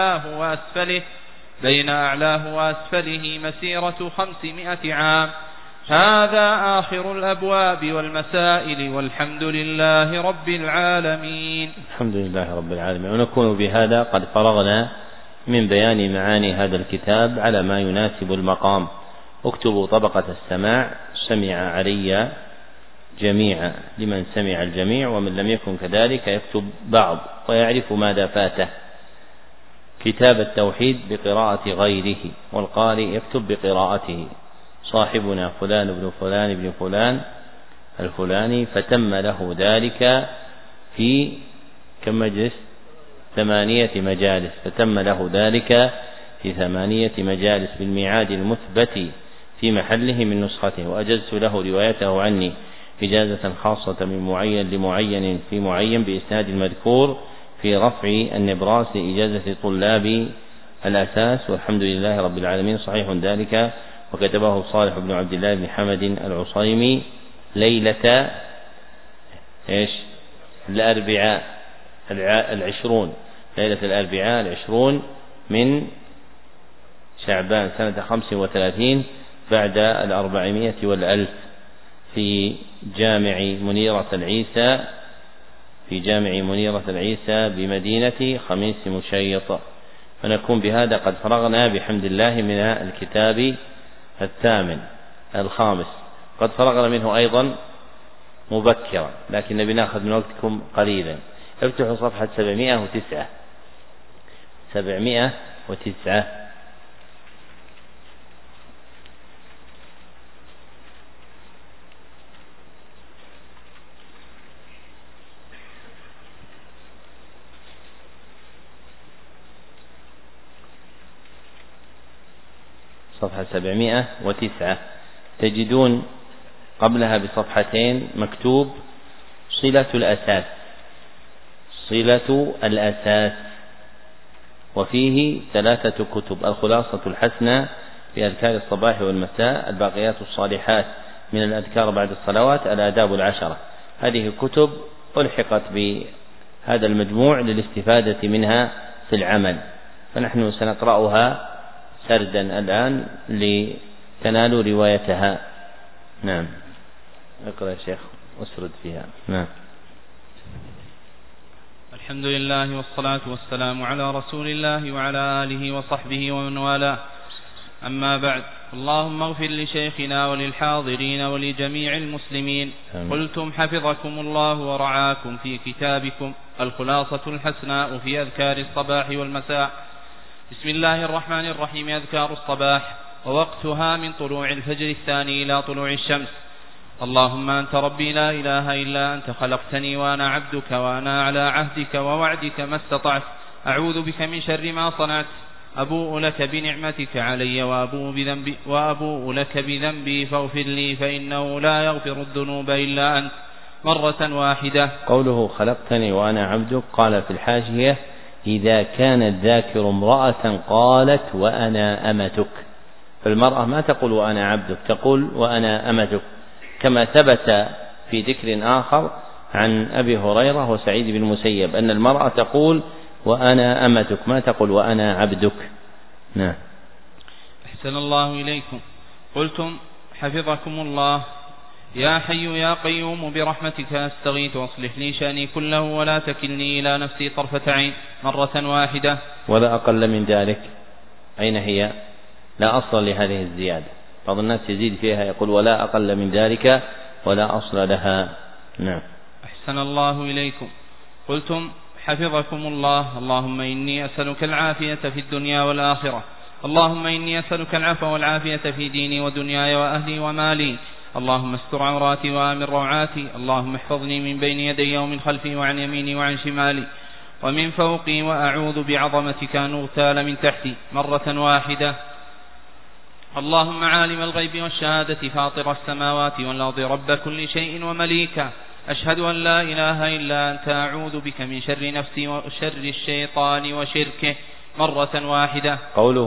أعلاه وأسفله مسيرة 500 عام. هذا آخر الأبواب والمسائل، والحمد لله رب العالمين. الحمد لله رب العالمين. ونكون بهذا قد فرغنا من بيان معاني هذا الكتاب على ما يناسب المقام. اكتبوا طبقة السماع: سمع علي جميعا، لمن سمع الجميع، ومن لم يكن كذلك يكتب بعض ويعرف ماذا فاته. كتاب التوحيد بقراءة غيره، والقارئ يكتب بقراءته. صاحبنا فلان بن فلان بن فلان الفلاني فتم له ذلك في كم مجلس؟ 8 مجالس. فتم له ذلك في 8 مجالس بالميعاد المثبت في محله من نسخته. وأجزت له روايته عني إجازة خاصة من معين لمعين في معين بإسناد المذكور في رفع النبراس لإجازة طلاب الأساس. والحمد لله رب العالمين. صحيح ذلك. وكتبه صالح بن عبد الله بن حمد العصيمي ليلة الأربعاء 20 ليلة الأربعاء 20 من شعبان سنة 35 بعد 400 والألف في جامع منيرة العيسى بمدينة خميس مشيط. فنكون بهذا قد فرغنا بحمد الله من الكتاب الخامس. قد فرغنا منه أيضا مبكرا، لكن نبي نأخذ من وقتكم قليلا. افتحوا صفحة 709. صفحة 709 تجدون قبلها بصفحتين مكتوب صلة الأساس، وفيه 3 كتب: الخلاصة الحسنى في أذكار الصباح والمساء، الباقيات الصالحات من الأذكار بعد الصلوات، الآداب العشرة. هذه كتب ألحقت بهذا المجموع للاستفادة منها في العمل، فنحن سنقرأها سردا الآن لتنالوا روايتها. نعم، اقرأ يا شيخ واسرد فيها. نعم. الحمد لله والصلاة والسلام على رسول الله وعلى آله وصحبه ومن والاه، أما بعد. اللهم اغفر لشيخنا وللحاضرين ولجميع المسلمين. قلتم حفظكم الله ورعاكم في كتابكم الخلاصة الحسناء في أذكار الصباح والمساء. بسم الله الرحمن الرحيم. أذكار الصباح: ووقتها من طلوع الفجر الثاني إلى طلوع الشمس. اللهم أنت ربي لا إله إلا أنت، خلقتني وأنا عبدك، وأنا على عهدك ووعدك ما استطعت. أعوذ بك من شر ما صنعت. أبوء لك بنعمتك علي وأبوء لك بذنبي فاغفر لي، فإنه لا يغفر الذنوب إلا أنت. مرة واحدة. قوله خلقتني وأنا عبدك، قال في الحاشية: إذا كان الذاكر امرأة قالت وأنا أمتك، فالمرأة ما تقول وأنا عبدك، تقول وأنا أمتك، كما ثبت في ذكر آخر عن أبي هريرة وسعيد بن المسيب أن المرأة تقول وأنا أمتك، ما تقول وأنا عبدك. نعم. أحسن الله إليكم. قلتم حفظكم الله: يا حي يا قيوم برحمتك أستغيث واصلح لي شأني كله ولا تكلني إلى نفسي طرفة عين. مرة واحدة. ولا أقل من ذلك. أين هي؟ لا أصل لهذه الزيادة، بعض الناس يزيد فيها يقول ولا أقل من ذلك ولا أصل لها. نعم. أحسن الله إليكم. قلتم حفظكم الله: اللهم إني أسألك العافية في الدنيا والآخرة. اللهم إني أسألك العفو والعافية في ديني ودنياي وأهلي ومالي. اللهم استر عوراتي وآمن روعاتي. اللهم احفظني من بين يدي ومن خلفي وعن يميني وعن شمالي ومن فوقي، وأعوذ بعظمتك أن أغتال من تحتي. مرة واحدة. اللهم عالم الغيب والشهادة فاطر السماوات والأرض رب كل شيء ومليكه، أشهد أن لا إله إلا أنت، أعوذ بك من شر نفسي وشر الشيطان وشركه. مرة واحدة. قوله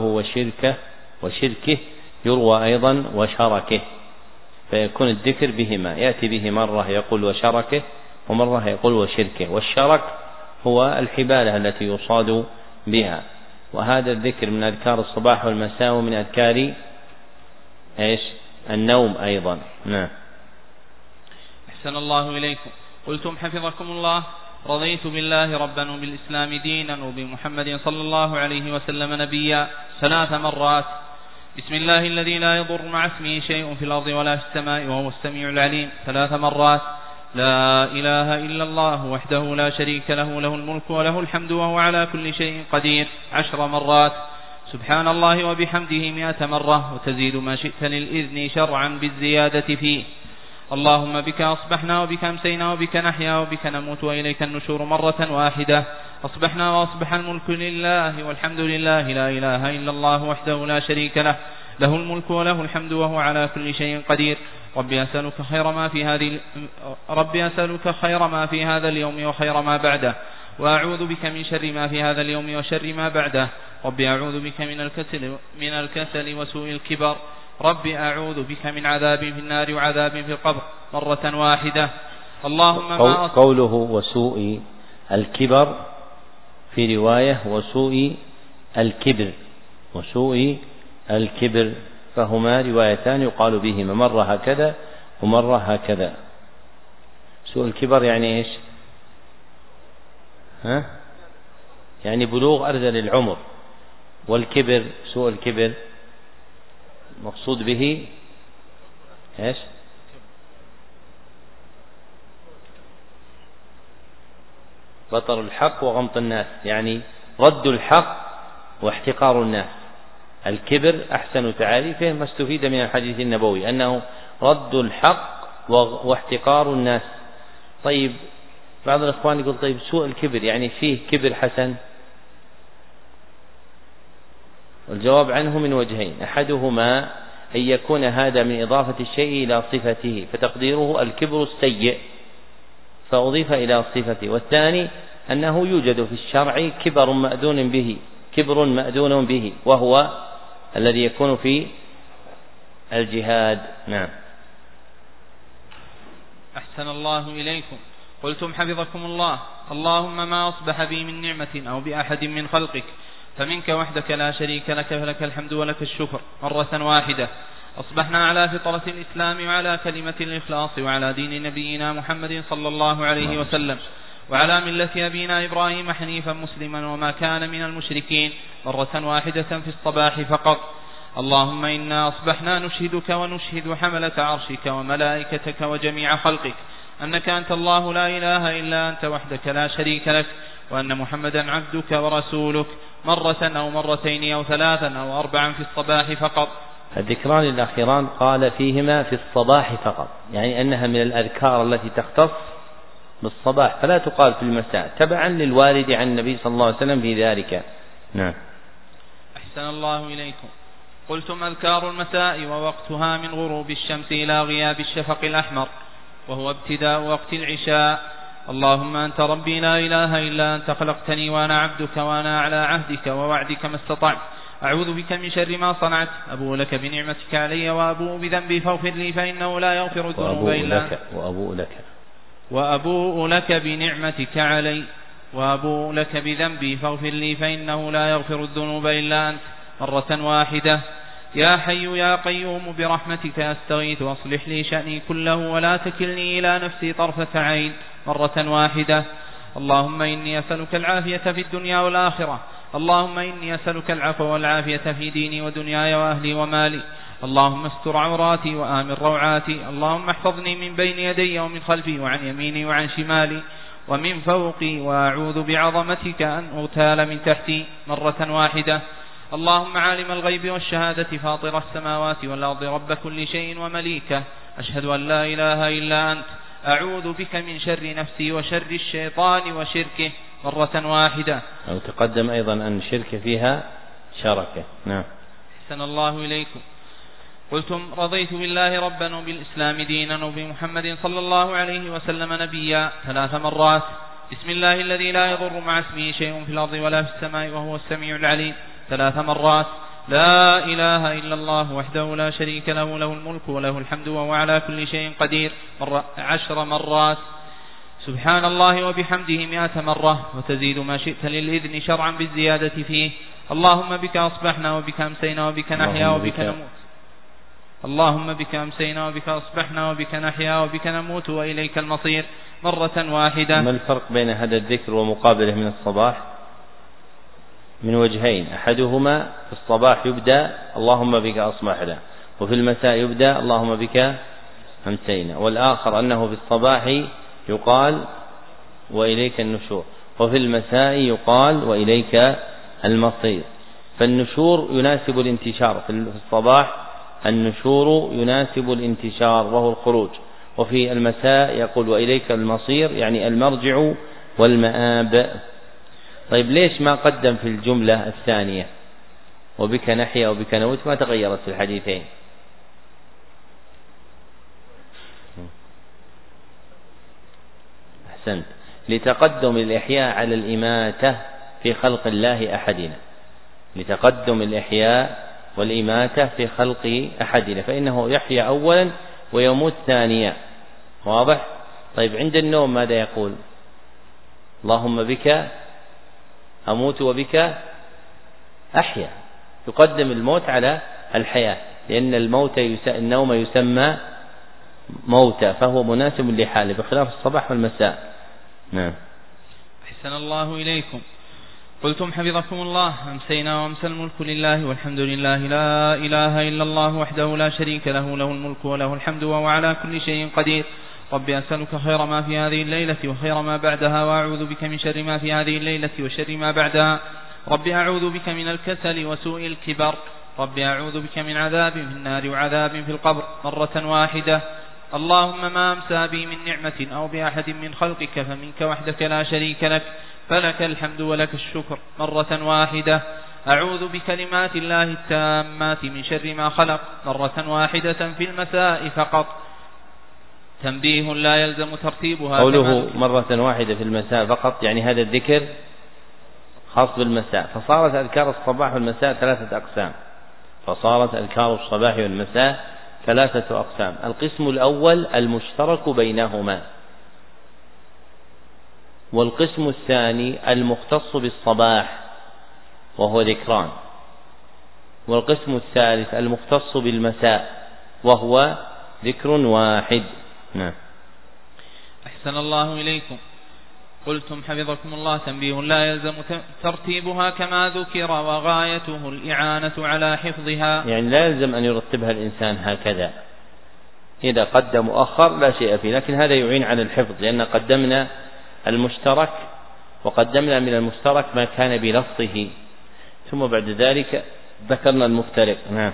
وشركه يروى أيضا وشركه، فيكون الذكر بهما، يأتي به مرة يقول وشركه ومرة يقول وشركه. والشرك هو الحبالة التي يصاد بها، وهذا الذكر من أذكار الصباح والمساء ومن أذكار النوم أيضا. نعم. أحسن الله إليكم. قلتم حفظكم الله: رضيت بالله ربا وبالإسلام دينا وبمحمد صلى الله عليه وسلم نبيا. 3 مرات. بسم الله الذي لا يضر مع اسمه شيء في الأرض ولا في السماء وهو السميع العليم. 3 مرات. لا إله إلا الله وحده لا شريك له، له الملك وله الحمد وهو على كل شيء قدير. 10 مرات. سبحان الله وبحمده 100 مرة، وتزيد ما شئت للإذن شرعا بالزيادة فيه. اللهم بك أصبحنا وبك أمسينا وبك نحيا وبك نموت وإليك النشور. مرة واحدة. أصبحنا وأصبح الملك لله والحمد لله، لا إله إلا الله وحده لا شريك له، له الملك وله الحمد وهو على كل شيء قدير. ربي أسألك خير ما في هذا اليوم وخير ما بعده، وأعوذ بك من شر ما في هذا اليوم وشر ما بعده. ربي أعوذ بك من الكسل وسوء الكبر. ربي أعوذ بك من عذاب في النار وعذاب في القبر. مرة واحدة. اللهم ما قوله وسوء الكبر في رواية وسوء الكبر، وسوء الكبر، فهما روايتان يقال بهما مرة هكذا ومرة هكذا. سوء الكبر يعني إيش؟ يعني بلوغ أرذل العمر، والكبر سوء الكبر مقصود به إيش؟ بطر الحق وغمط الناس، يعني رد الحق واحتقار الناس. الكبر أحسن تعاريفه ما استفيد من الحديث النبوي أنه رد الحق واحتقار الناس. طيب بعض الإخوان يقول طيب سوء الكبر يعني فيه كبر حسن؟ والجواب عنه من وجهين، أحدهما أن يكون هذا من إضافة الشيء إلى صفته فتقديره الكبر السيء فأضيف إلى صفته، والثاني أنه يوجد في الشرع كبر مأذون به وهو الذي يكون في الجهاد. نعم. أحسن الله إليكم. قلتم حفظكم الله: اللهم ما أصبح بي من نعمة أو بأحد من خلقك فمنك وحدك لا شريك لك، فلك الحمد ولك الشكر، مرة واحدة. أصبحنا على فطرة الإسلام وعلى كلمة الإخلاص وعلى دين نبينا محمد صلى الله عليه وسلم وعلى ملة أبينا إبراهيم حنيفا مسلما وما كان من المشركين، مرة واحدة في الصباح فقط. اللهم إنا أصبحنا نشهدك ونشهد حملة عرشك وملائكتك وجميع خلقك أنك أنت الله لا إله إلا أنت وحدك لا شريك لك، وأن محمدا عبدك ورسولك، مرة أو مرتين أو ثلاثا أو أربعا في الصباح فقط. الذكران الأخيران قال فيهما في الصباح فقط، يعني أنها من الأذكار التي تختص بالصباح فلا تقال في المساء تبعا للوارد عن النبي صلى الله عليه وسلم في ذلك. نعم. أحسن الله إليكم. قلتم أذكار المساء ووقتها من غروب الشمس إلى غياب الشفق الأحمر، وهو ابتداء وقت العشاء. اللهم أنت ربي لا إله إلا أنت، خلقتني وأنا عبدك وأنا على عهدك ووعدك ما استطعت، أعوذ بك من شر ما صنعت، أبوء لك بنعمتك علي وأبوء بذنبي فاغفر لي فإنه لا يغفر الذنوب إلا أنت. وأبوء لك بنعمتك علي وأبوء لك بذنبي فاغفر لي فإنه لا يغفر الذنوب إلا أنت، مرة واحدة. يا حي يا قيوم برحمتك أستغيث وأصلح لي شأني كله ولا تكلني إلى نفسي طرفة عين، مرة واحدة. اللهم إني أسألك العافية في الدنيا والآخرة، اللهم إني أسألك العفو والعافية في ديني ودنياي وأهلي ومالي، اللهم استر عوراتي وآمن روعاتي، اللهم احفظني من بين يدي ومن خلفي وعن يميني وعن شمالي ومن فوقي، وأعوذ بعظمتك أن أغتال من تحتي، مرة واحدة. اللهم عالم الغيب والشهادة فاطر السماوات والأرض رب كل شيء ومليكه، أشهد أن لا إله إلا أنت، أعوذ بك من شر نفسي وشر الشيطان وشركه، مرة واحدة. أو تقدم أيضا أن شرك فيها شركه. نعم. أحسن الله إليكم. قلتم رضيت بالله ربا وبالإسلام دينا وبمحمد صلى الله عليه وسلم نبيا 3 مرات. بسم الله الذي لا يضر مع اسمه شيء في الأرض ولا في السماء وهو السميع العليم 3 مرات. لا إله إلا الله وحده لا شريك له، له الملك وله الحمد وهو على كل شيء قدير 10 مرات. سبحان الله وبحمده 100 مرة، وتزيد ما شئت للإذن شرعا بالزيادة فيه. اللهم بك أصبحنا وبك أمسينا وبك نحيا وبك نموت، اللهم بك أمسينا وبك أصبحنا وبك نحيا وبك نموت وإليك المصير، مرة واحدة. ما الفرق بين هذا الذكر ومقابله من الصباح؟ من وجهين، أحدهما في الصباح يبدأ اللهم بك أصبحنا، وفي المساء يبدأ اللهم بك أمسينا، والآخر أنه في الصباح يقال وإليك النشور، وفي المساء يقال وإليك المصير. فالنشور يناسب الانتشار، في الصباح النشور يناسب الانتشار وهو الخروج، وفي المساء يقول وإليك المصير يعني المرجع والمآب. طيب ليش ما قدم في الجملة الثانية وبك نحيا وبك نموت؟ ما تغيرت في الحديثين. أحسنت. لتقدم الإحياء على الإماتة في خلق الله أحدنا، لتقدم الإحياء والإماتة في خلق أحدنا، فإنه يحيا أولا ويموت ثانيا، واضح؟ طيب عند النوم ماذا يقول؟ اللهم بك أموت وبك أحيا، يقدم الموت على الحياة، لأن النوم يسمى موتا، فهو مناسب لحاله بخلاف الصباح والمساء. نعم. أحسن الله إليكم. قلتم حفظكم الله: أمسينا وأمسى الملك لله والحمد لله لا إله إلا الله وحده لا شريك له، له الملك وله الحمد وهو على كل شيء قدير. رب أسألك خير ما في هذه الليلة وخير ما بعدها، وأعوذ بك من شر ما في هذه الليلة وشر ما بعدها. رب أعوذ بك من الكسل وسوء الكبر. رب أعوذ بك من عذاب في النار وعذاب في القبر، مرة واحدة. اللهم ما أمسى بي من نعمة أو بأحد من خلقك فمنك وحدك لا شريك لك، فلك الحمد ولك الشكر، مرة واحدة. أعوذ بكلمات الله التامات من شر ما خلق، مرة واحدة في المساء فقط. تنبيه لا يلزم ترتيبها. قوله مرة واحدة في المساء فقط يعني هذا الذكر خاص بالمساء، فصارت أذكار الصباح والمساء ثلاثة أقسام، القسم الأول المشترك بينهما، والقسم الثاني المختص بالصباح وهو ذكران، والقسم الثالث المختص بالمساء وهو ذكر واحد. نعم. أحسن الله إليكم. قلتم حفظكم الله: تنبيه لا يلزم ترتيبها كما ذكر، وغايته الإعانة على حفظها. يعني لا يلزم أن يرتبها الإنسان هكذا، إذا قدم مؤخر لا شيء فيه، لكن هذا يعين على الحفظ، لأن قدمنا المشترك وقدمنا من المشترك ما كان بلفظه، ثم بعد ذلك ذكرنا المفترق. نعم.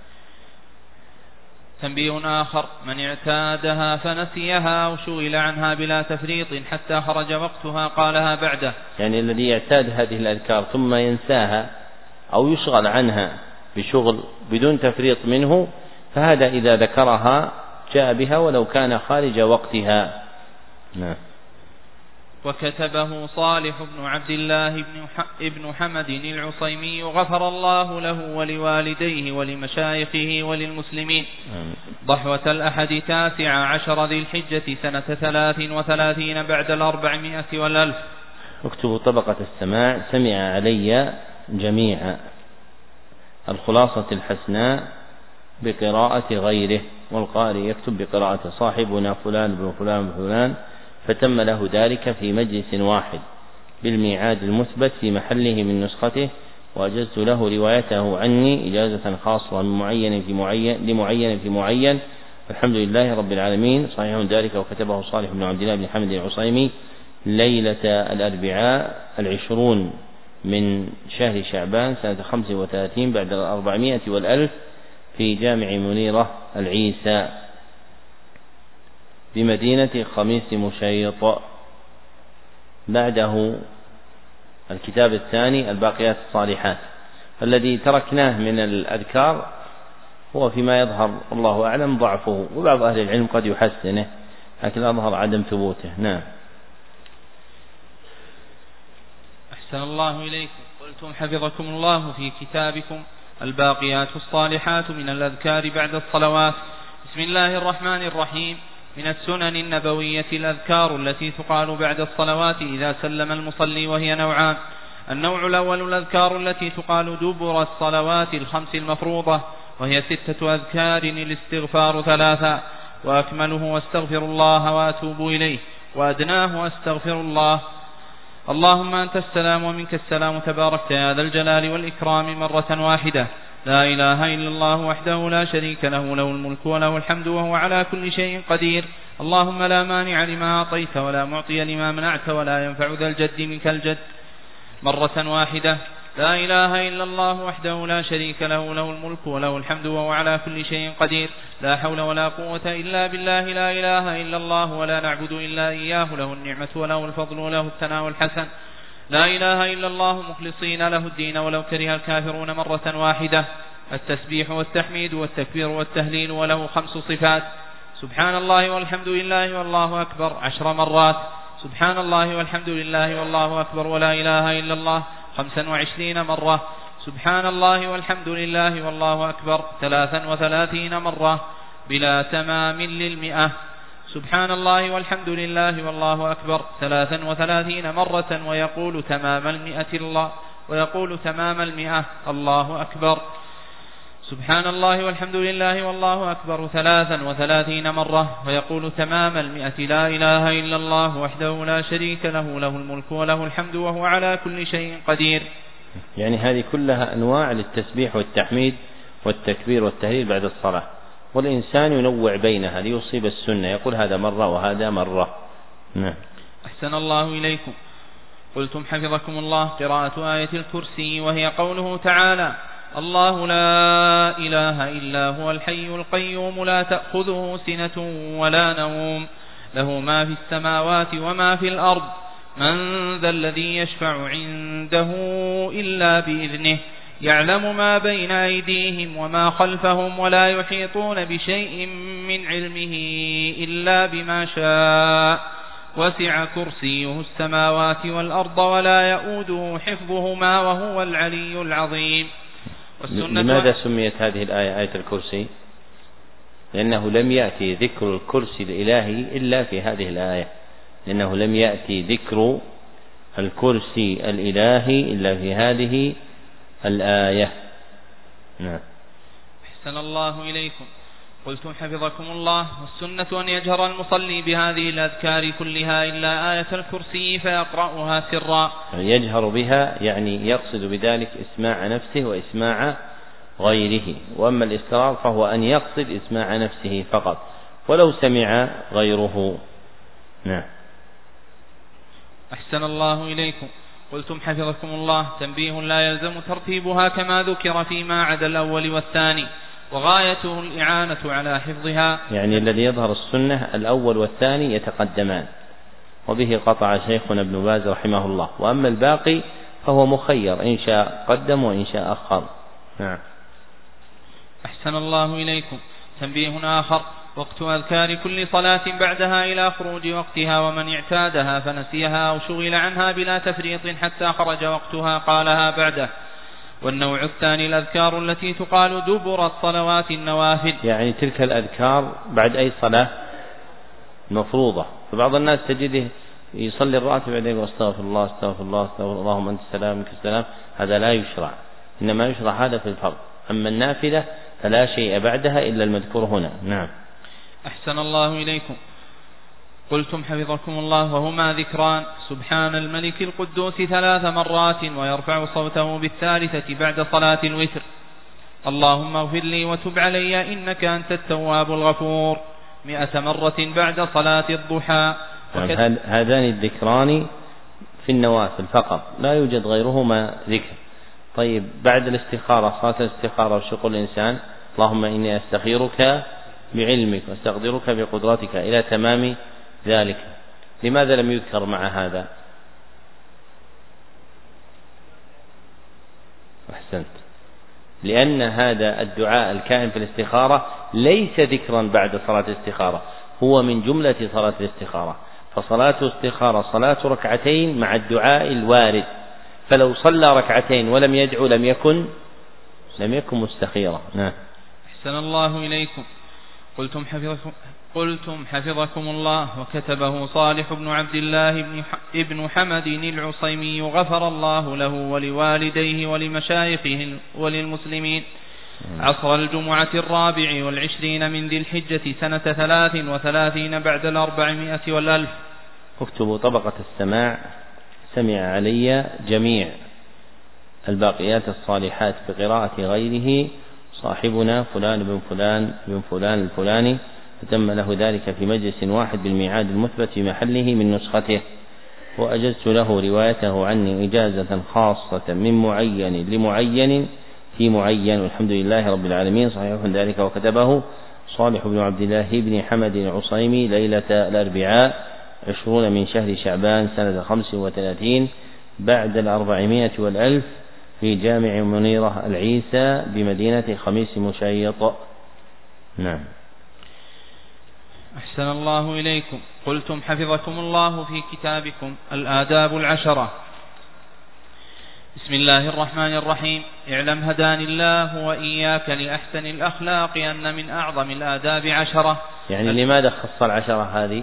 تنبيه آخر: من اعتادها فنسيها أو شغل عنها بلا تفريط حتى خرج وقتها قالها بعده. يعني الذي يعتاد هذه الأذكار ثم ينساها أو يشغل عنها بشغل بدون تفريط منه، فهذا إذا ذكرها جاء بها ولو كان خارج وقتها. نعم. وكتبه صالح بن عبد الله ابن حمد العصيمي غفر الله له ولوالديه ولمشايخه وللمسلمين. ضحوة الأحد 19 ذي الحجة سنة 33 بعد 400 والألف. اكتبوا طبقة السماع: سمع علي جميعا، الخلاصة الحسناء بقراءة غيره، والقارئ يكتب بقراءة صاحبنا فلان بن فلان بن فلان، فتم له ذلك في مجلس واحد بالميعاد المثبت في محله من نسخته، وأجزت له روايته عني إجازة خاصة من معين في معين لمعين في معين، الحمد لله رب العالمين. صحيح ذلك وكتبه صالح بن عبد الله بن حمد العصيمي ليلة الأربعاء 20 من شهر شعبان سنة 35 بعد 400 والألف في جامع منيرة العيسى بمدينة خميس مشيط. بعده الكتاب الثاني الباقيات الصالحات. الذي تركناه من الأذكار هو فيما يظهر الله أعلم ضعفه، وبعض أهل العلم قد يحسنه، لكن أظهر عدم ثبوته. نعم. أحسن الله إليكم. قلتم حفظكم الله في كتابكم الباقيات الصالحات من الأذكار بعد الصلوات. بسم الله الرحمن الرحيم. من السنن النبوية الأذكار التي تقال بعد الصلوات إذا سلم المصلي، وهي نوعان: النوع الأول الأذكار التي تقال دبر الصلوات الخمس المفروضة، وهي 6 أذكار: الاستغفار 3، وأكمله واستغفر الله وأتوب إليه، وأدناه أستغفر الله. اللهم أنت السلام ومنك السلام تباركت يا ذا الجلال والإكرام، مرة واحدة. لا إله إلا الله وحده لا شريك له، له الملك وله الحمد وهو على كل شيء قدير. اللهم لا مانع لما أعطيت ولا معطي لما منعت ولا ينفع ذا الجد منك الجد، مرة واحدة. لا إله إلا الله وحده لا شريك له، له الملك وله الحمد وهو على كل شيء قدير. لا حول ولا قوة إلا بالله. لا إله إلا الله ولا نعبد إلا إياه، له النعمة وله الفضل وله الثناء الحسن. لا إله إلا الله مخلصين له الدين ولو كره الكافرون، مرة واحدة. التسبيح والتحميد والتكبير والتهليل، وله 5 صفات: سبحان الله والحمد لله والله أكبر 10 مرات، سبحان الله والحمد لله والله أكبر ولا إله إلا الله 25 مرة، سبحان الله والحمد لله والله أكبر 33 مرة بلا تمام لل100. سبحان الله والحمد لله والله أكبر 33 مرة ويقول تمام 100 الله أكبر. سبحان الله والحمد لله والله أكبر 33 مرة ويقول تمام 100 لا إله إلا الله وحده لا شريك له له الملك وله الحمد وهو على كل شيء قدير. يعني هذه كلها أنواع للتسبيح والتحميد والتكبير والتهليل بعد الصلاة، والإنسان ينوع بينها ليصيب السنة، يقول هذا مرة وهذا مرة. نعم. أحسن الله إليكم. قلتم حفظكم الله قراءة آية الكرسي وهي قوله تعالى الله لا إله إلا هو الحي القيوم لا تأخذه سنة ولا نوم له ما في السماوات وما في الأرض من ذا الذي يشفع عنده إلا بإذنه يعلم ما بين أيديهم وما خلفهم ولا يحيطون بشيء من علمه إلا بما شاء وسع كرسيه السماوات والأرض ولا يؤوده حفظهما وهو العلي العظيم. لماذا سميت هذه الآية آية الكرسي؟ لأنه لم يأتي ذكر الكرسي الإلهي إلا في هذه الآية، لأنه لم يأتي ذكر الكرسي الإلهي إلا في هذه الآية. نعم. أحسن الله إليكم. قلتم حفظكم الله والسنة أن يجهر المصلي بهذه الأذكار كلها إلا آية الكرسي فيقرأها سرا. يجهر بها يعني يقصد بذلك إسماع نفسه وإسماع غيره، وأما الإسرار فهو أن يقصد إسماع نفسه فقط ولو سمع غيره. نعم. أحسن الله إليكم. قلتم حفظكم الله تنبيه لا يلزم ترتيبها كما ذكر فيما عدا الأول والثاني وغايته الإعانة على حفظها. يعني الذي يظهر السنة الأول والثاني يتقدمان، وبه قطع شيخنا ابن باز رحمه الله، وأما الباقي فهو مخير إن شاء قدم وإن شاء أخر. نعم. أحسن الله إليكم. تنبيه آخر وقت أذكار كل صلاة بعدها إلى خروج وقتها ومن اعتادها فنسيها أو شغل عنها بلا تفريط حتى خرج وقتها قالها بعده. والنوع الثاني الأذكار التي تقال دبر الصلوات النوافل، يعني تلك الأذكار بعد أي صلاة مفروضة، فبعض الناس تجده يصلي الراتب بعدين يقول استغفر الله استغفر الله استغفر الله اللهم أنت السلام منك السلام، هذا لا يشرع، إنما يشرع هذا في الفرض، أما النافلة فلا شيء بعدها إلا المذكور هنا. نعم. أحسن الله إليكم. قلتم حفظكم الله وهما ذكران سبحان الملك القدوس 3 مرات ويرفع صوته بالثالثة بعد صلاة الوتر اللهم اغفر لي وتب علي إنك أنت التواب الغفور 100 مرة بعد صلاة الضحى. هذان الذكران في النوافل فقط، لا يوجد غيرهما ذكر. طيب بعد الاستخارة، صلاة الاستخارة وش يقول الإنسان؟ اللهم إني أستخيرك بعلمك واستقدرك بقدرتك إلى تمام ذلك. لماذا لم يذكر مع هذا؟ أحسنت، لأن هذا الدعاء الكائن في الاستخارة ليس ذكرا بعد صلاة الاستخارة، هو من جملة صلاة الاستخارة، فصلاة الاستخارة صلاة ركعتين مع الدعاء الوارد، فلو صلى ركعتين ولم يدعو لم يكن مستخيرا. نعم. أحسن الله إليكم. قلتم حفظكم الله وكتبه صالح بن عبد الله ابن حمد العصيمي غفر الله له ولوالديه ولمشايخه وللمسلمين عصر الجمعة 24 من ذي الحجة سنة 33 بعد 400 والألف. اكتبوا طبقة السماع، سمع علي جميع الباقيات الصالحات بقراءة غيره صاحبنا فلان بن فلان بن فلان الفلاني، فتم له ذلك في مجلس واحد بالميعاد المثبت في محله من نسخته، وأجزت له روايته عني إجازة خاصة من معين لمعين في معين، والحمد لله رب العالمين. صحيح ذلك وكتبه صالح بن عبد الله بن حمد العصيمي ليلة الأربعاء 20 من شهر شعبان سنة 35 بعد 400 والألف في جامع منيرة العيسى بمدينة خميس مشيط. نعم. أحسن الله إليكم. قلتم حفظكم الله في كتابكم الآداب 10 بسم الله الرحمن الرحيم. اعلم هداني الله وإياك لأحسن الأخلاق أن من أعظم الآداب 10. يعني لماذا خص 10 هذه؟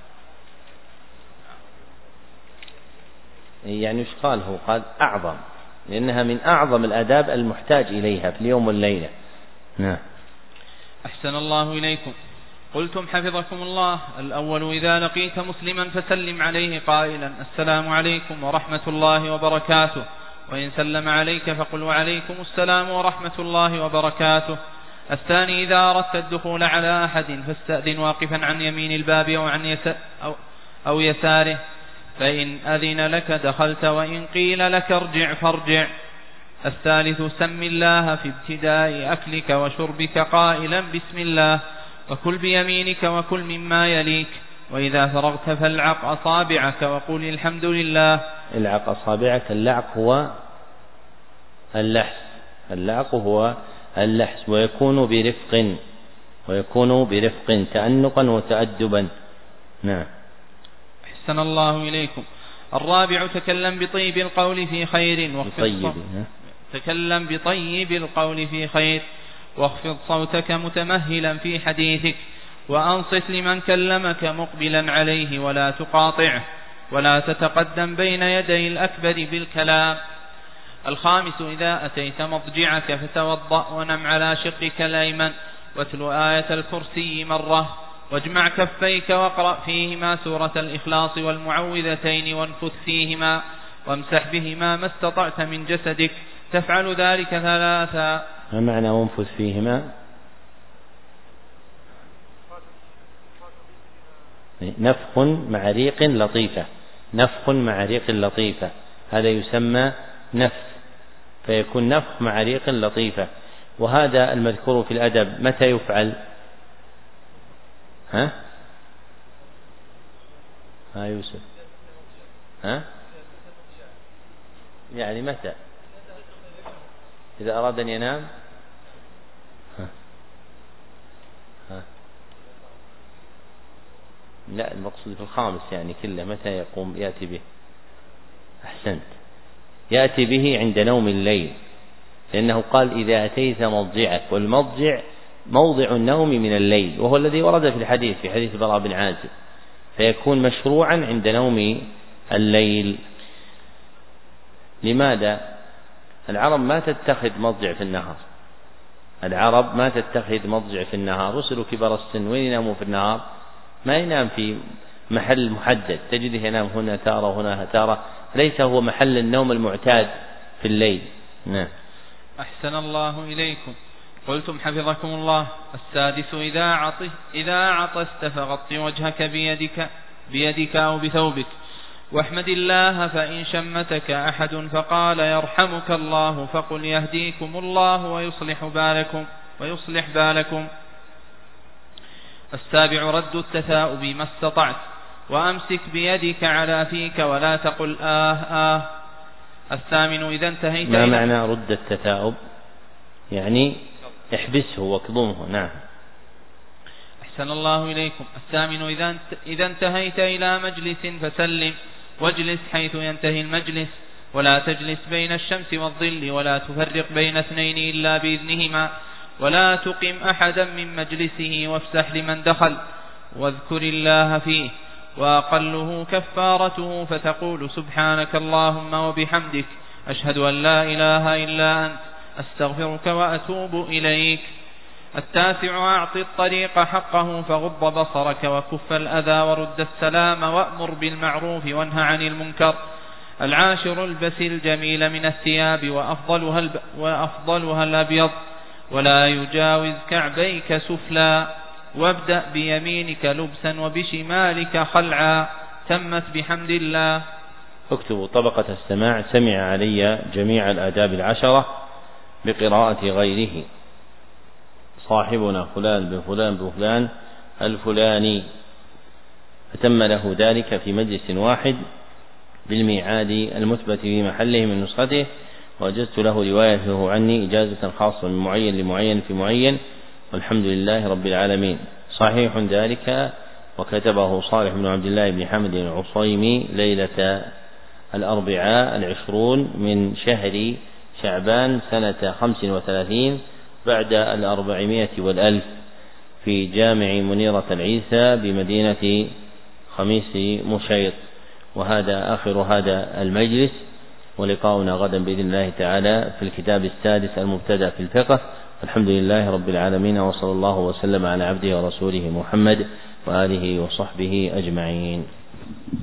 يعني ايش قال؟ هو قال أعظم، لأنها من أعظم الآداب المحتاج إليها في اليوم والليلة. نعم. أحسن الله إليكم. قلتم حفظكم الله: الأول إذا لقيت مسلما فسلم عليه قائلا: السلام عليكم ورحمة الله وبركاته، وإن سلم عليك فقل: وعليكم السلام ورحمة الله وبركاته. الثاني إذا أردت الدخول على أحد فاستأذن واقفا عن يمين الباب أو يساره، فإن أذن لك دخلت، وإن قيل لك ارجع فارجع. الثالث سم الله في ابتداء أكلك وشربك قائلا: بسم الله، وكل بيمينك وكل مما يليك، وإذا فرغت فالعق أصابعك وقل الحمد لله. العق أصابعك، اللعق هو اللحس، اللعق هو اللحس، ويكون برفق تأنقا وتأدبا. نعم. أحسن الله إليكم. الرابع تكلم بطيب القول في خير تكلم بطيب القول في خير واخفض صوتك متمهلا في حديثك، وأنصت لمن كلمك مقبلا عليه ولا تقاطعه، ولا تتقدم بين يدي الأكبر بالكلام. الخامس إذا أتيت مضجعك فتوضأ ونم على شقك الأيمن، واتل آية الكرسي مرة، واجمع كفيك واقرأ فيهما سورة الإخلاص والمعوذتين، وانفث فيهما وامسح بهما ما استطعت من جسدك، تفعل ذلك 3. ما معنى وانفث فيهما؟ نفخ مع ريق لطيفة، نفخ مع ريق لطيفة، هذا يسمى نفث، فيكون نفخ مع ريق لطيفة. وهذا المذكور في الأدب متى يفعل؟ ها يوسف؟ يعني متى؟ إذا أراد أن ينام؟ لا، المقصود في الخامس يعني كله، متى يقوم يأتي به؟ أحسنت، يأتي به عند نوم الليل، لأنه قال إذا أتيت مضجعك، والمضجع موضع النوم من الليل، وهو الذي ورد في الحديث، في حديث البراء بن عازب، فيكون مشروعا عند نوم الليل. لماذا؟ العرب ما تتخذ مضجع في النهار، العرب ما تتخذ مضجع في النهار، وصلوا كبار السن وين يناموا في النهار؟ ما ينام في محل محدد، تجده ينام هنا تارة وهنا تارة، ليس هو محل النوم المعتاد في الليل. نعم. أحسن الله إليكم. قلتم حفظكم الله: السادس إذا عطست فغط وجهك بيدك أو بثوبك، واحمد الله، فإن شمتك أحد فقال يرحمك الله فقل يهديكم الله ويصلح بالكم. السابع رد التثاؤب ما استطعت، وأمسك بيدك على فيك ولا تقل آه. الثامن إذا انتهيت. ما معنى رد التثاؤب؟ يعني احبسه واكظمه. نعم. أحسن الله إليكم. الثامن إذا انتهيت إلى مجلس فسلم، واجلس حيث ينتهي المجلس، ولا تجلس بين الشمس والظل، ولا تفرق بين اثنين إلا بإذنهما، ولا تقم أحدا من مجلسه، وافسح لمن دخل، واذكر الله فيه، وأقله كفارته فتقول سبحانك اللهم وبحمدك، أشهد أن لا إله إلا أنت، أستغفرك وأتوب إليك. التاسع أعط الطريق حقه فغض بصرك وكف الأذى ورد السلام وأمر بالمعروف وانهى عن المنكر. العاشر البس الجميل من الثياب وأفضلها الأبيض، ولا يجاوز كعبيك سفلا، وابدأ بيمينك لبسا وبشمالك خلعا، تمت بحمد الله. اكتبوا طبقة السماع: سمع علي جميع الآداب 10 بقراءة غيره. صاحبنا فلان بن فلان بن فلان الفلاني، فتم له ذلك في مجلس واحد بالميعاد المثبت في محله من نسخته، وأجزت له روايته عني إجازة خاصة من معين لمعين في معين، والحمد لله رب العالمين. صحيح ذلك، وكتبه صالح بن عبد الله بن حمد العصيمي ليلة الأربعاء 20 من شهر شعبان سنة 35 بعد 400 والألف في جامع منيرة العيسى بمدينة خميس مشيط. وهذا آخر هذا المجلس، ولقاؤنا غدا بإذن الله تعالى في الكتاب السادس المبتدأ في الفقه. الحمد لله رب العالمين، وصلى الله وسلم على عبده ورسوله محمد وآله وصحبه أجمعين.